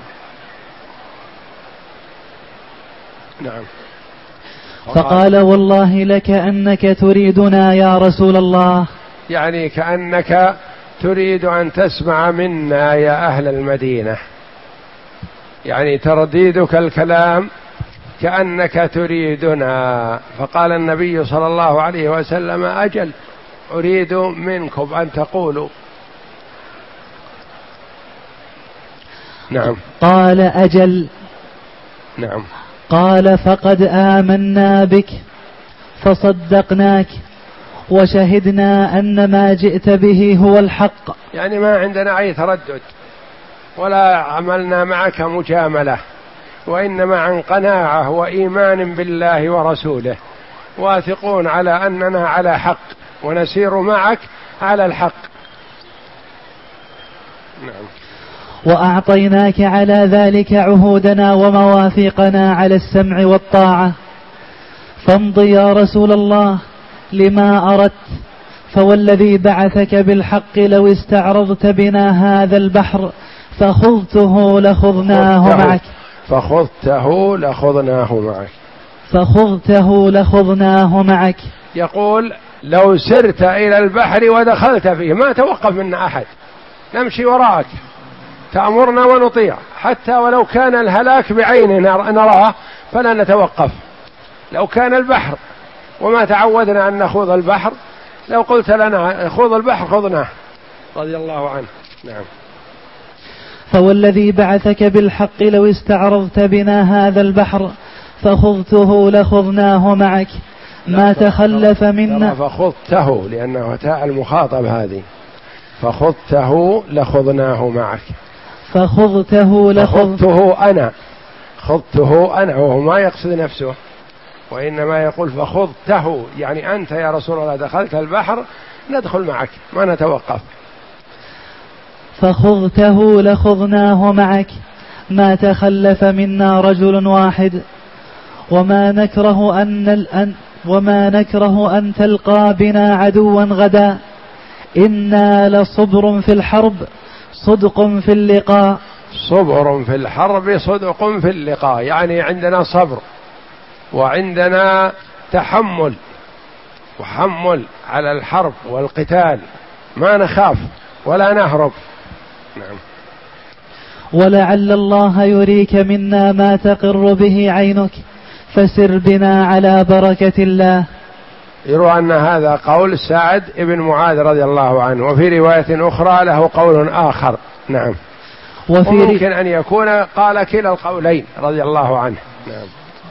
نعم. فقال والله لكأنك تريدنا يا رسول الله، يعني كأنك تريد أن تسمع منا يا أهل المدينة، يعني ترديدك الكلام كأنك تريدنا. فقال النبي صلى الله عليه وسلم أجل أريد منكم أن تقولوا. نعم. قال أجل. نعم. قال فقد آمنا بك فصدقناك وشهدنا أن ما جئت به هو الحق. يعني ما عندنا أي تردد ولا عملنا معك مجاملة، وإنما عن قناعة وإيمان بالله ورسوله، واثقون على أننا على حق ونسير معك على الحق. نعم. وأعطيناك على ذلك عهودنا ومواثيقنا على السمع والطاعة، فامض يا رسول الله لما أردت، فوالذي بعثك بالحق لو استعرضت بنا هذا البحر فخذته لخذناه معك فخذته لخذناه معك فخذته لخذناه معك يقول لو سرت إلى البحر ودخلت فيه ما توقف منا أحد، نمشي وراك، تأمرنا ونطيع، حتى ولو كان الهلاك بعيننا نراه فلا نتوقف. لو كان البحر وما تعودنا أن نخوض البحر، لو قلت لنا خوض البحر خذناه رضي الله عنه. نعم. فوالذي بعثك بالحق لو استعرضت بنا هذا البحر فخذته لخذناه معك ما تخلف منا. فخذته لأنه تاء المخاطب هذه، فخذته لخذناه معك. فخذته لخذته أنا خذته أنا، وهو ما يقصد نفسه، وإنما يقول فخذته، يعني أنت يا رسول الله دخلت البحر ندخل معك ما نتوقف. فخذته لخذناه معك ما تخلف منا رجل واحد، وما نكره أن الأن وما نكره أن تلقى بنا عدوا غدا، إنا لصبر في الحرب صدق في اللقاء. صبر في الحرب صدق في اللقاء، يعني عندنا صبر وعندنا تحمل وحمل على الحرب والقتال، ما نخاف ولا نهرب. نعم. ولعل الله يريك منا ما تقر به عينك فسر بنا على بركة الله. يروى أن هذا قول سعد بن معاذ رضي الله عنه، وفي رواية أخرى له قول آخر. نعم. وممكن أن يكون قال كلا القولين رضي الله عنه. نعم.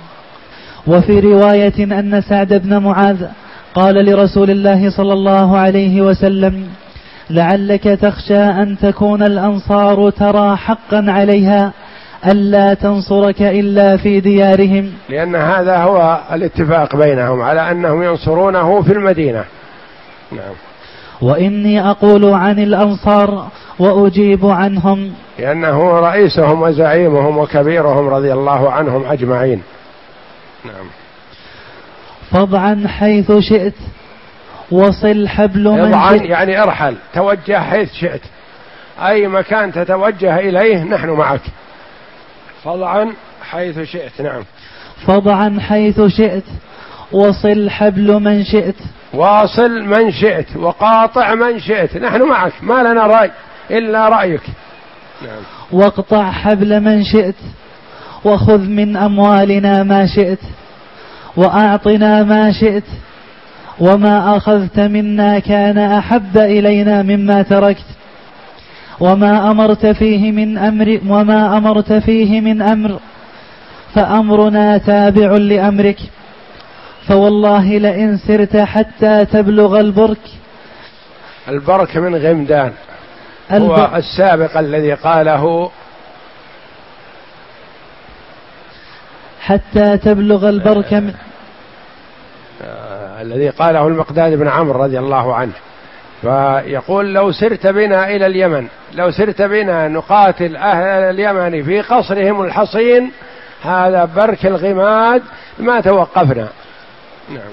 وفي رواية أن سعد بن معاذ قال لرسول الله صلى الله عليه وسلم لعلك تخشى أن تكون الأنصار ترى حقا عليها ألا تنصرك إلا في ديارهم، لأن هذا هو الاتفاق بينهم على أنهم ينصرونه في المدينة. نعم. وإني أقول عن الأنصار وأجيب عنهم، لأنه رئيسهم وزعيمهم وكبيرهم رضي الله عنهم أجمعين. نعم. فاضعا حيث شئت وصل حبل من شئت، يعني ارحل توجه حيث شئت، أي مكان تتوجه إليه نحن معك. فاضعا حيث شئت. نعم. فاضعا حيث شئت وصل حبل من شئت. واصل من شئت وقاطع من شئت، نحن معك ما لنا رأي إلا رأيك. نعم. واقطع حبل من شئت وخذ من أموالنا ما شئت وأعطنا ما شئت، وما أخذت منا كان أحب إلينا مما تركت، وما أمرت فيه من أمر وما أمرت فيه من أمر فأمرنا تابع لأمرك، فوالله لئن سرت حتى تبلغ البرك. البرك من غمدان هو السابق الذي قاله حتى تبلغ البرك من آه الذي قاله المقداد بن عمرو رضي الله عنه فيقول لو سرت بنا إلى اليمن، لو سرت بنا نقاتل أهل اليمن في قصرهم الحصين، هذا برك الغماد ما توقفنا. نعم.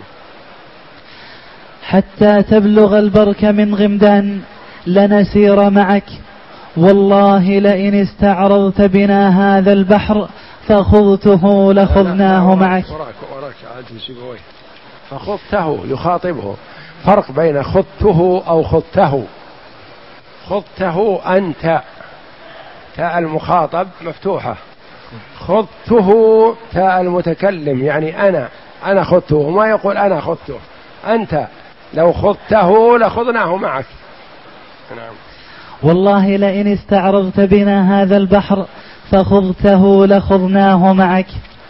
حتى تبلغ البرك من غمدان لنسير معك، والله لئن استعرضت بنا هذا البحر فخذته لخذناه معك. وراك وراك فخذته يخاطبه، فرق بين خذته أو خذته. خذته أنت، تاء المخاطب مفتوحة، خذته تاء المتكلم يعني أنا، أنا خذته، وما يقول أنا خذته، أنت لو خذته لخذناه معك. نعم. والله لئن استعرضت بنا هذا البحر فخذته لخذناه معك.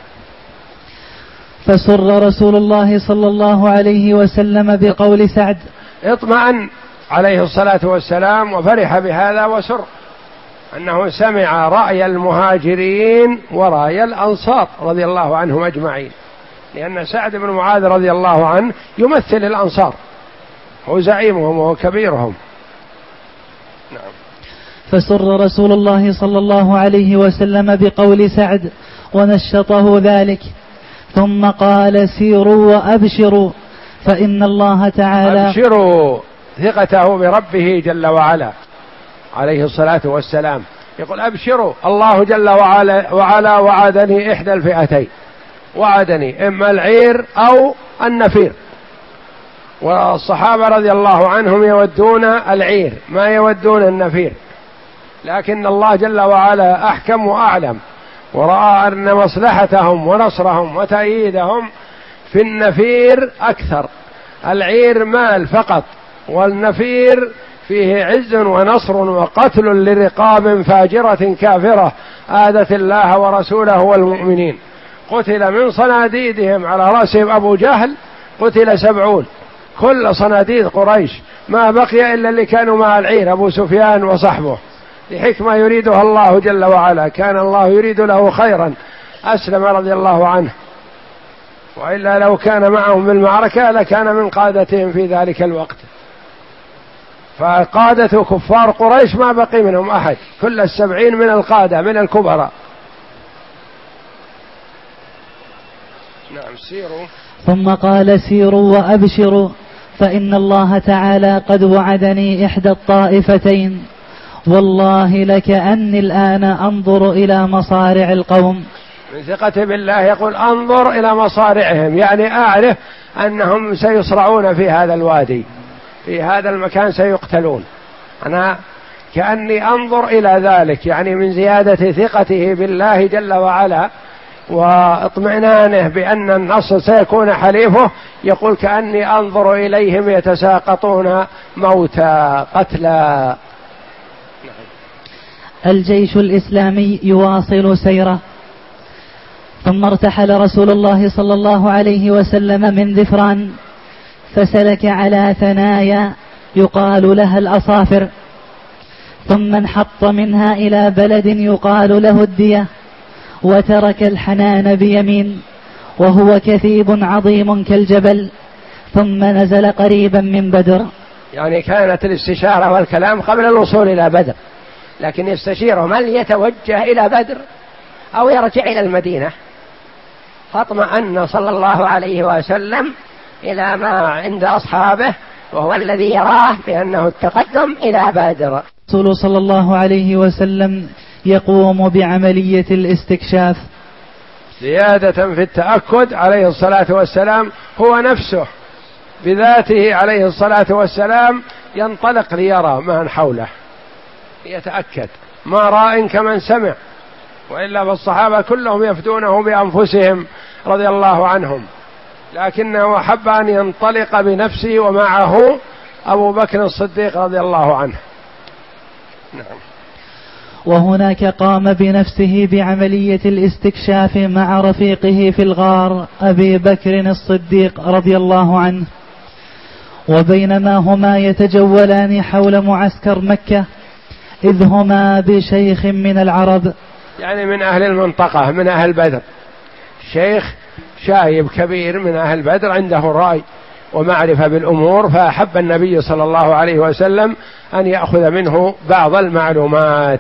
فسر رسول الله صلى الله عليه وسلم بقول سعد، اطمأن عليه الصلاة والسلام وفرح بهذا وسر أنه سمع رأي المهاجرين ورأي الأنصار رضي الله عنهم أجمعين، لأن سعد بن معاذ رضي الله عنه يمثل الأنصار، هو زعيمهم وهو كبيرهم. نعم. فسر رسول الله صلى الله عليه وسلم بقول سعد ونشطه ذلك، ثم قال سيروا وأبشروا فإن الله تعالى أبشروا ثقته بربه جل وعلا عليه الصلاة والسلام، يقول أبشروا، الله جل وعلا, وعلا وعدني إحدى الفئتين، وعدني إما العير أو النفير، والصحابة رضي الله عنهم يودون العير ما يودون النفير، لكن الله جل وعلا أحكم وأعلم، ورأى أن مصلحتهم ونصرهم وتأييدهم في النفير أكثر. العير مال فقط، والنفير فيه عز ونصر وقتل لرقاب فاجرة كافرة آذت الله ورسوله والمؤمنين. قتل من صناديدهم على رأسهم أبو جهل قتل سبعون، كل صناديد قريش ما بقي إلا اللي كانوا مع العير أبو سفيان وصحبه، لحكمة يريدها الله جل وعلا، كان الله يريد له خيرا، أسلم رضي الله عنه، وإلا لو كان معهم بالمعركة لكان من قادتهم في ذلك الوقت. فقادة كفار قريش ما بقي منهم أحد، كل السبعين من القادة من الكبراء. نعم. سيروا. ثم قال سيروا وأبشروا فإن الله تعالى قد وعدني إحدى الطائفتين، والله لكأني الآن أنظر إلى مصارع القوم. من ثقته بالله يقول أنظر إلى مصارعهم، يعني أعرف أنهم سيصرعون في هذا الوادي، في هذا المكان سيقتلون، أنا كأني أنظر إلى ذلك، يعني من زيادة ثقته بالله جل وعلا واطمئنانه بأن النصر سيكون حليفه، يقول كأني أنظر إليهم يتساقطون موتى قتلى. الجيش الإسلامي يواصل سيره. ثم ارتحل رسول الله صلى الله عليه وسلم من ذفران، فسلك على ثنايا يقال لها الأصافر، ثم انحط منها إلى بلد يقال له الدية، وترك الحنان بيمين وهو كثيب عظيم كالجبل، ثم نزل قريبا من بدر. يعني كانت الاستشارة والكلام قبل الوصول إلى بدر، لكن يستشيرهم هل يتوجه إلى بدر أو يرجع إلى المدينة، فاطمأن صلى الله عليه وسلم إلى ما عند أصحابه، وهو الذي يراه بأنه التقدم إلى بدر. رسول صلى الله عليه وسلم يقوم بعملية الاستكشاف زيادة في التأكد عليه الصلاة والسلام، هو نفسه بذاته عليه الصلاة والسلام ينطلق ليرى من حوله، يتأكد، ما راء كمن سمع، وإلا فالصحابة كلهم يفدونه بأنفسهم رضي الله عنهم، لكنه أحب أن ينطلق بنفسه ومعه أبو بكر الصديق رضي الله عنه. نعم. وهناك قام بنفسه بعملية الاستكشاف مع رفيقه في الغار أبي بكر الصديق رضي الله عنه، وبينما هما يتجولان حول معسكر مكة إذ هما بشيخ من العرب، يعني من أهل المنطقة من أهل بدر، شيخ شايب كبير من أهل بدر عنده رأي ومعرفة بالأمور، فأحب النبي صلى الله عليه وسلم أن يأخذ منه بعض المعلومات.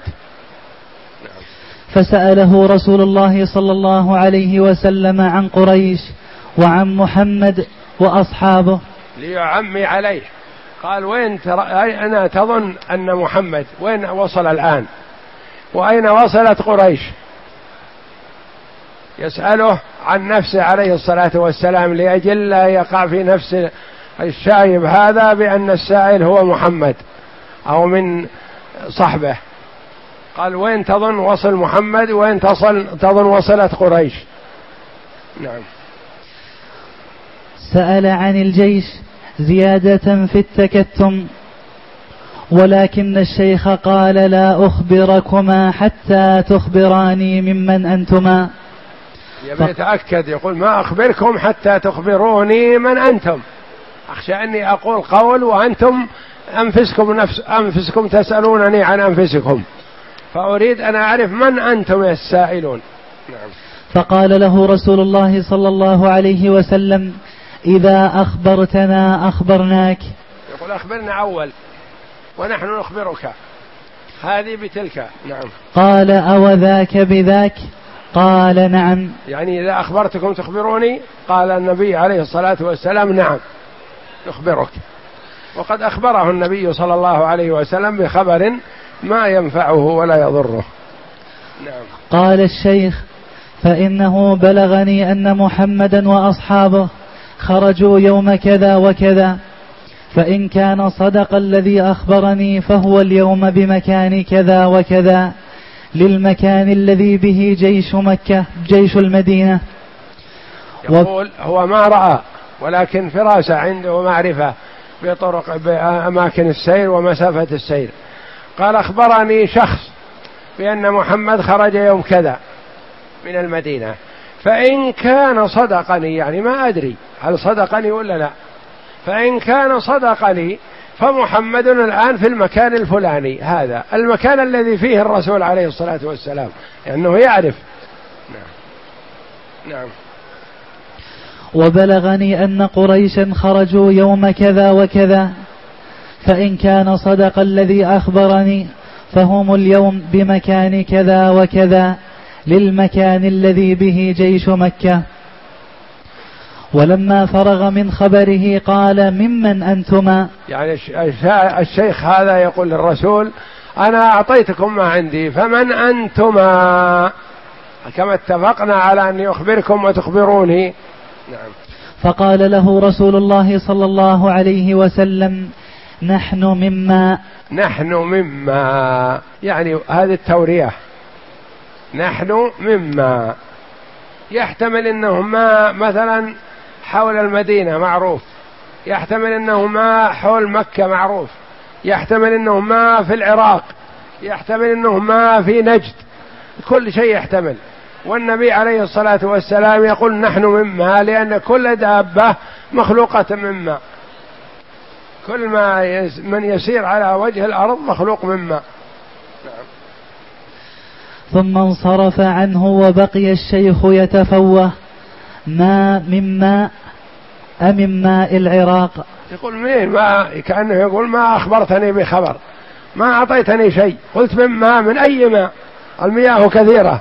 فسأله رسول الله صلى الله عليه وسلم عن قريش وعن محمد وأصحابه ليعمي عليه. قال: وين ترى أنا تظن أن محمد وين وصل الآن، وأين وصلت قريش؟ يسأله عن نفسه عليه الصلاة والسلام لأجل لا يقع في نفس الشايب هذا بأن السائل هو محمد أو من صحبه. قال: وين تظن وصل محمد، وين تصل تظن وصلت قريش؟ نعم. سأل عن الجيش زيادة في التكتم، ولكن الشيخ قال: لا أخبركما حتى تخبراني ممن أنتما. يبي يتأكد، يقول: ما أخبركم حتى تخبروني من أنتم، أخشى أني أقول قول وأنتم أنفسكم نفس أنفسكم تسألونني عن أنفسكم، فأريد أن أعرف من أنتم السائلون. نعم. فقال له رسول الله صلى الله عليه وسلم: إذا أخبرتنا أخبرناك. يقول: أخبرنا أول ونحن نخبرك، هذه بتلك. نعم. قال: أو ذاك بذاك؟ قال: نعم. يعني إذا أخبرتكم تخبروني؟ قال النبي عليه الصلاة والسلام: نعم نخبرك. وقد أخبره النبي صلى الله عليه وسلم بخبر ما ينفعه ولا يضره. نعم. قال الشيخ: فإنه بلغني أن محمدا وأصحابه خرجوا يوم كذا وكذا، فإن كان صدق الذي أخبرني فهو اليوم بمكان كذا وكذا، للمكان الذي به جيش مكة جيش المدينة. يقول هو ما رأى، ولكن فراسة عنده معرفة بطرق بأماكن السير ومسافة السير. قال: أخبرني شخص بأن محمد خرج يوم كذا من المدينة، فإن كان صدقني، يعني ما أدري هل صدقني ولا لا، فإن كان صدقني فمحمد الآن في المكان الفلاني، هذا المكان الذي فيه الرسول عليه الصلاة والسلام، لأنه يعرف. نعم. نعم. وبلغني أن قريشا خرجوا يوم كذا وكذا، فإن كان صدق الذي أخبرني فهم اليوم بمكان كذا وكذا، للمكان الذي به جيش مكة. ولما فرغ من خبره قال: ممن أنتما؟ يعني الشيخ هذا يقول للرسول: أنا أعطيتكم ما عندي، فمن أنتما؟ كما اتفقنا على أن يخبركم وتخبروني. نعم. فقال له رسول الله صلى الله عليه وسلم: نحن مما. نحن مما يعني هذه التورية، نحن مما يحتمل أنه ما مثلا حول المدينة معروف، يحتمل أنه ما حول مكة معروف، يحتمل أنه ما في العراق، يحتمل أنه ما في نجد، كل شيء يحتمل. والنبي عليه الصلاة والسلام يقول: نحن مما، لأن كل دابة مخلوقة مما، كل ما يس من يسير على وجه الأرض مخلوق مما. نعم. ثم انصرف عنه وبقي الشيخ يتفوه: ما مما أم ماء العراق؟ يقول: مين ما، كأنه يقول: ما أخبرتني بخبر، ما أعطيتني شيء، قلت مما، من أي ماء؟ المياه كثيرة.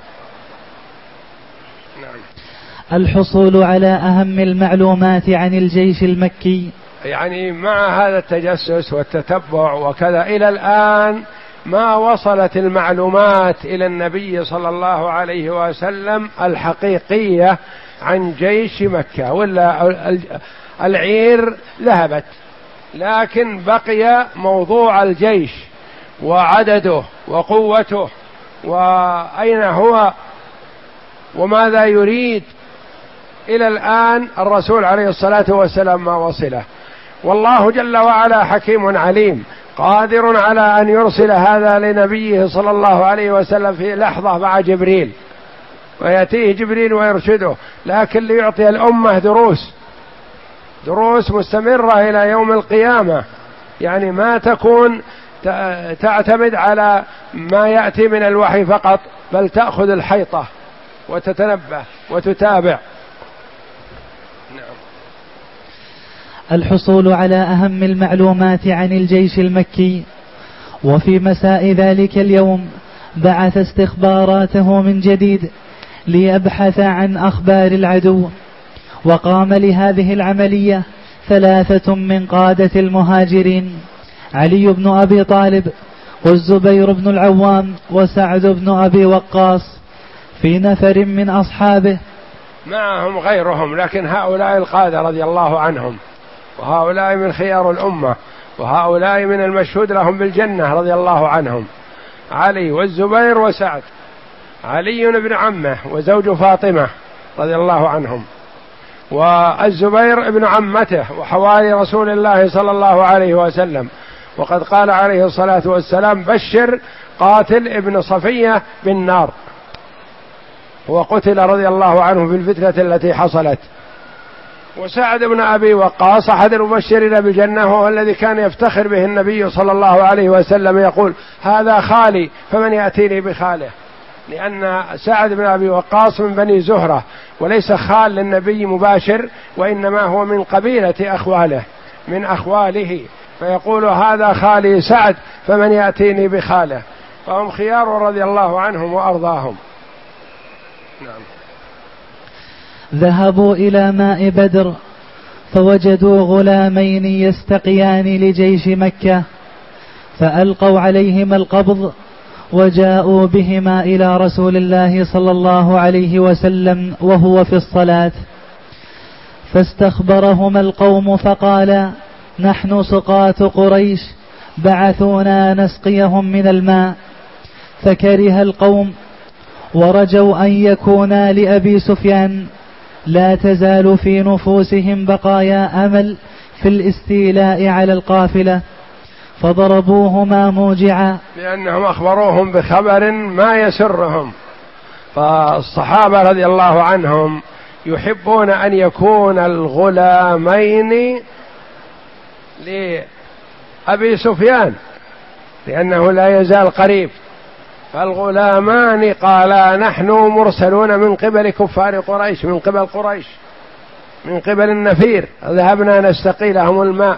نعم. الحصول على أهم المعلومات عن الجيش المكي. يعني مع هذا التجسس والتتبع وكذا إلى الآن ما وصلت المعلومات إلى النبي صلى الله عليه وسلم الحقيقية عن جيش مكة، ولا العير ذهبت، لكن بقي موضوع الجيش وعدده وقوته وأين هو وماذا يريد. إلى الآن الرسول عليه الصلاة والسلام ما وصله، والله جل وعلا حكيم عليم قادر على أن يرسل هذا لنبيه صلى الله عليه وسلم في لحظة مع جبريل، ويأتيه جبريل ويرشده، لكن ليعطي الأمة دروس دروس مستمرة إلى يوم القيامة، يعني ما تكون تعتمد على ما يأتي من الوحي فقط، بل تأخذ الحيطة وتتنبه وتتابع. نعم. الحصول على أهم المعلومات عن الجيش المكي. وفي مساء ذلك اليوم بعث استخباراته من جديد ليبحث عن أخبار العدو، وقام لهذه العملية ثلاثة من قادة المهاجرين: علي بن أبي طالب والزبير بن العوام وسعد بن أبي وقاص في نفر من أصحابه، معهم غيرهم، لكن هؤلاء القادة رضي الله عنهم، وهؤلاء من خيار الأمة، وهؤلاء من المشهود لهم بالجنة رضي الله عنهم: علي والزبير وسعد. علي ابن عمه وزوج فاطمة رضي الله عنهم، والزبير ابن عمته وحواري رسول الله صلى الله عليه وسلم، وقد قال عليه الصلاة والسلام: بشر قاتل ابن صفية بالنار، وقتل رضي الله عنه في الفتنة التي حصلت. وسعد بن أبي وقاص أحد المبشرين بالجنة، وهو الذي كان يفتخر به النبي صلى الله عليه وسلم، يقول: هذا خالي فمن يأتيني بخاله، لأن سعد بن أبي وقاص من بني زهرة وليس خال للنبي مباشر، وإنما هو من قبيلة أخواله من أخواله، فيقول: هذا خالي سعد فمن يأتيني بخاله. فهم خيار رضي الله عنهم وأرضاهم. نعم. ذهبوا إلى ماء بدر فوجدوا غلامين يستقيان لجيش مكة، فألقوا عليهما القبض وجاءوا بهما إلى رسول الله صلى الله عليه وسلم وهو في الصلاة، فاستخبرهما القوم فقال: نحن سقاة قريش بعثونا نسقيهم من الماء. فكره القوم ورجوا أن يكونا لأبي سفيان، لا تزال في نفوسهم بقايا أمل في الاستيلاء على القافلة، فضربوهما موجعا، لأنهم أخبروهم بخبر ما يسرهم. فالصحابة رضي الله عنهم يحبون أن يكون الغلامين لأبي سفيان، لأنه لا يزال قريب. فالغلامان قالا: نحن مرسلون من قبل كفار قريش، من قبل قريش، من قبل النفير، ذهبنا نستقي لهم الماء.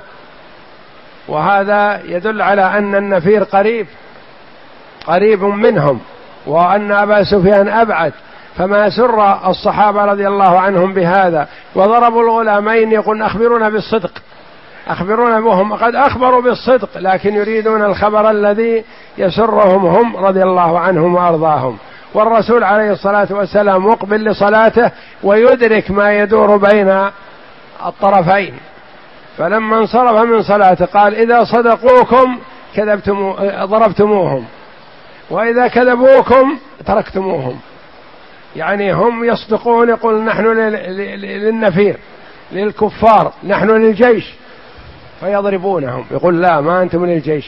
وهذا يدل على أن النفير قريب قريب منهم، وأن أبا سفيان أبعد. فما سر الصحابة رضي الله عنهم بهذا، وضربوا الغلامين يقول: أخبرونا بالصدق، أخبرونا بهم. قد أخبروا بالصدق، لكن يريدون الخبر الذي يسرهم هم رضي الله عنهم وأرضاهم. والرسول عليه الصلاة والسلام مقبل لصلاته ويدرك ما يدور بين الطرفين، فلما انصرف من صلاته قال: إذا صدقوكم كذبتم ضربتموهم، وإذا كذبوكم تركتموهم. يعني هم يصدقون، يقول: نحن للنفير للكفار، نحن للجيش، فيضربونهم. يقول: لا، ما أنتم للجيش.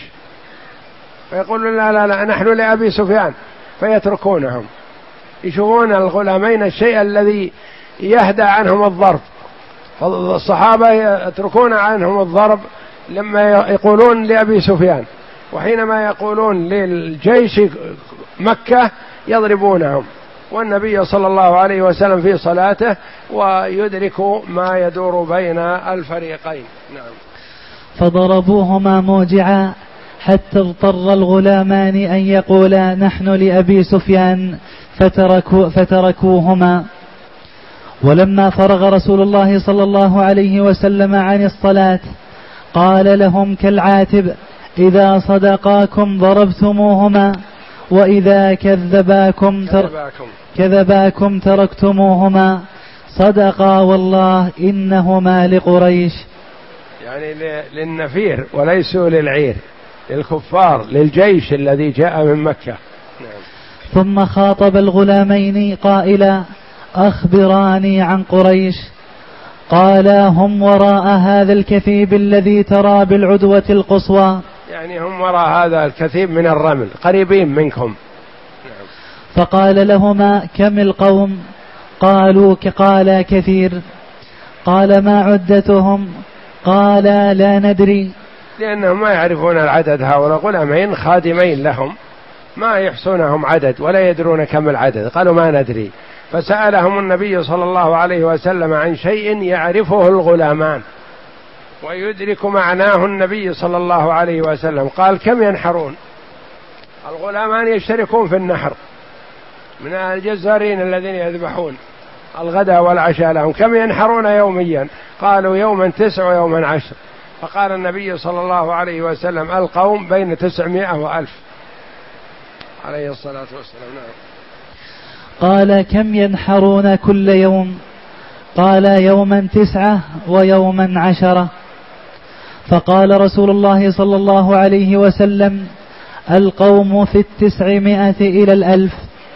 فيقول: لا لا لا، نحن لأبي سفيان، فيتركونهم. يشوفون الغلامين الشيء الذي يهدى عنهم الضرب. فالصحابة يتركون عنهم الضرب لما يقولون لأبي سفيان، وحينما يقولون للجيش مكة يضربونهم. والنبي صلى الله عليه وسلم في صلاته ويدرك ما يدور بين الفريقين. نعم. فضربوهما موجعا حتى اضطر الغلامان أن يقولا: نحن لأبي سفيان، فتركوا فتركوهما. ولما فرغ رسول الله صلى الله عليه وسلم عن الصلاة قال لهم كالعاتب: إذا صدقاكم ضربتموهما، وإذا كذباكم, تر... كذباكم تركتموهما، صدقا والله إنهما لقريش. يعني للنفير وليسوا للعير، للكفار، للجيش الذي جاء من مكة. نعم. ثم خاطب الغلامين قائلا: أخبراني عن قريش. قالا: هم وراء هذا الكثيب الذي ترى بالعدوة القصوى. يعني هم وراء هذا الكثيب من الرمل، قريبين منكم. نعم. فقال لهما: كم القوم؟ قالوا: قال كثير. قال: ما عدتهم؟ قالا: لا ندري. لأنهم ما يعرفون العدد، هؤلاء غلامين خادمين لهم ما يحصونهم عدد ولا يدرون كم العدد. قالوا: ما ندري. فسألهم النبي صلى الله عليه وسلم عن شيء يعرفه الغلامان، ويدرك معناه النبي صلى الله عليه وسلم. قال كم ينحرون؟ الغلامان يشتركون في النحر من الجزارين الذين يذبحون الغداء والعشاء لهم، كم ينحرون يوميا؟ قالوا يوما تسع ويوما عشر. فقال النبي صلى الله عليه وسلم القوم بين تسعمائة وألف عليه الصلاة والسلام. نعم. قال كم ينحرون كل يوم؟ قال يوما تسعة ويوما عشرة. فقال رسول الله صلى الله عليه وسلم القوم في التسعمائة إلى الألف.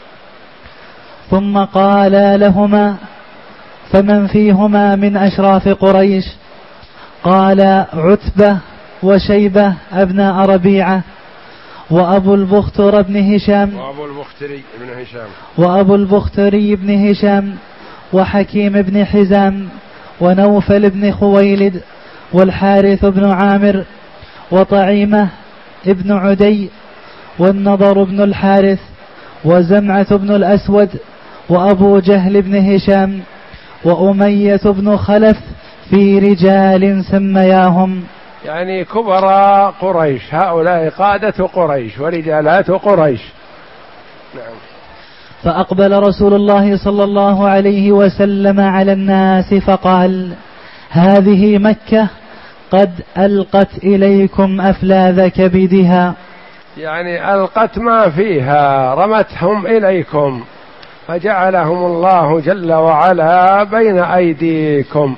ثم قال لهما فمن فيهما من أشراف قريش؟ قال عتبة وشيبة أبناء ربيعة وأبو البختر بن هشام وأبو البختري بن هشام وأبو البختري بن هشام وحكيم بن حزام ونوفل بن خويلد والحارث بن عامر وطعيمة ابن عدي والنضر بن الحارث وزمعة بن الأسود وأبو جهل بن هشام وأمية بن خلف في رجال سمياهم، يعني كبراء قريش، هؤلاء قادة قريش ورجالات قريش. نعم. فأقبل رسول الله صلى الله عليه وسلم على الناس فقال هذه مكة قد ألقت إليكم أفلاذ كبدها، يعني ألقت ما فيها، رمتهم إليكم فجعلهم الله جل وعلا بين أيديكم.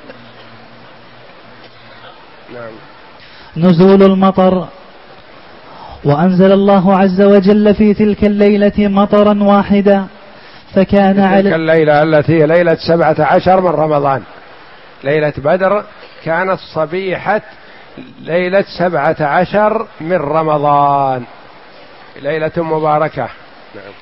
نعم. نزول المطر. وأنزل الله عز وجل في تلك الليلة مطرا واحدا فكان على تلك الليلة التي ليلة سبعة عشر من رمضان، ليلة بدر كانت صبيحة ليلة سبعة عشر من رمضان، ليلة مباركة. نعم.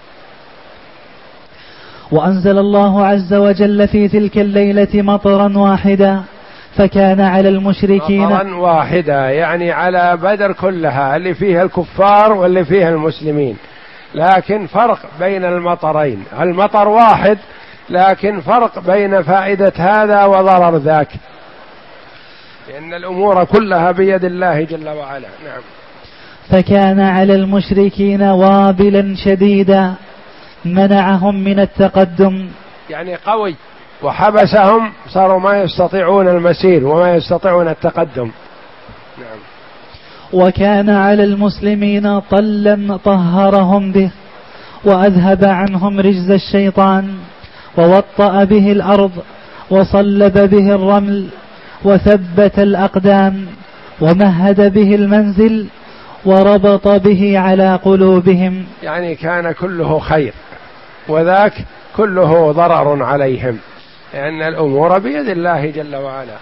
وأنزل الله عز وجل في تلك الليلة مطرا واحدا فكان على المشركين مطرا واحدا، يعني على بدر كلها اللي فيها الكفار واللي فيها المسلمين، لكن فرق بين المطرين، المطر واحد لكن فرق بين فائدة هذا وضرر ذاك، لأن الأمور كلها بيد الله جل وعلا. نعم. فكان على المشركين وابلا شديدا منعهم من التقدم، يعني قوي وحبسهم، صاروا ما يستطيعون المسير وما يستطيعون التقدم. نعم. وكان على المسلمين طلا طهرهم به وأذهب عنهم رجز الشيطان ووطأ به الأرض وصلب به الرمل وثبت الأقدام ومهد به المنزل وربط به على قلوبهم، يعني كان كله خير وذاك كله ضرر عليهم، لأن الأمور بيد الله جل وعلا.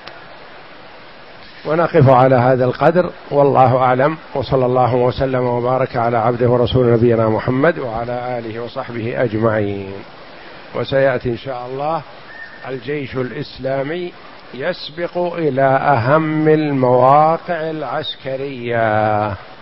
ونقف على هذا القدر والله أعلم، وصلى الله وسلم وبارك على عبده ورسول نبينا محمد وعلى آله وصحبه أجمعين. وسيأتي إن شاء الله الجيش الإسلامي يسبق إلى أهم المواقع العسكرية.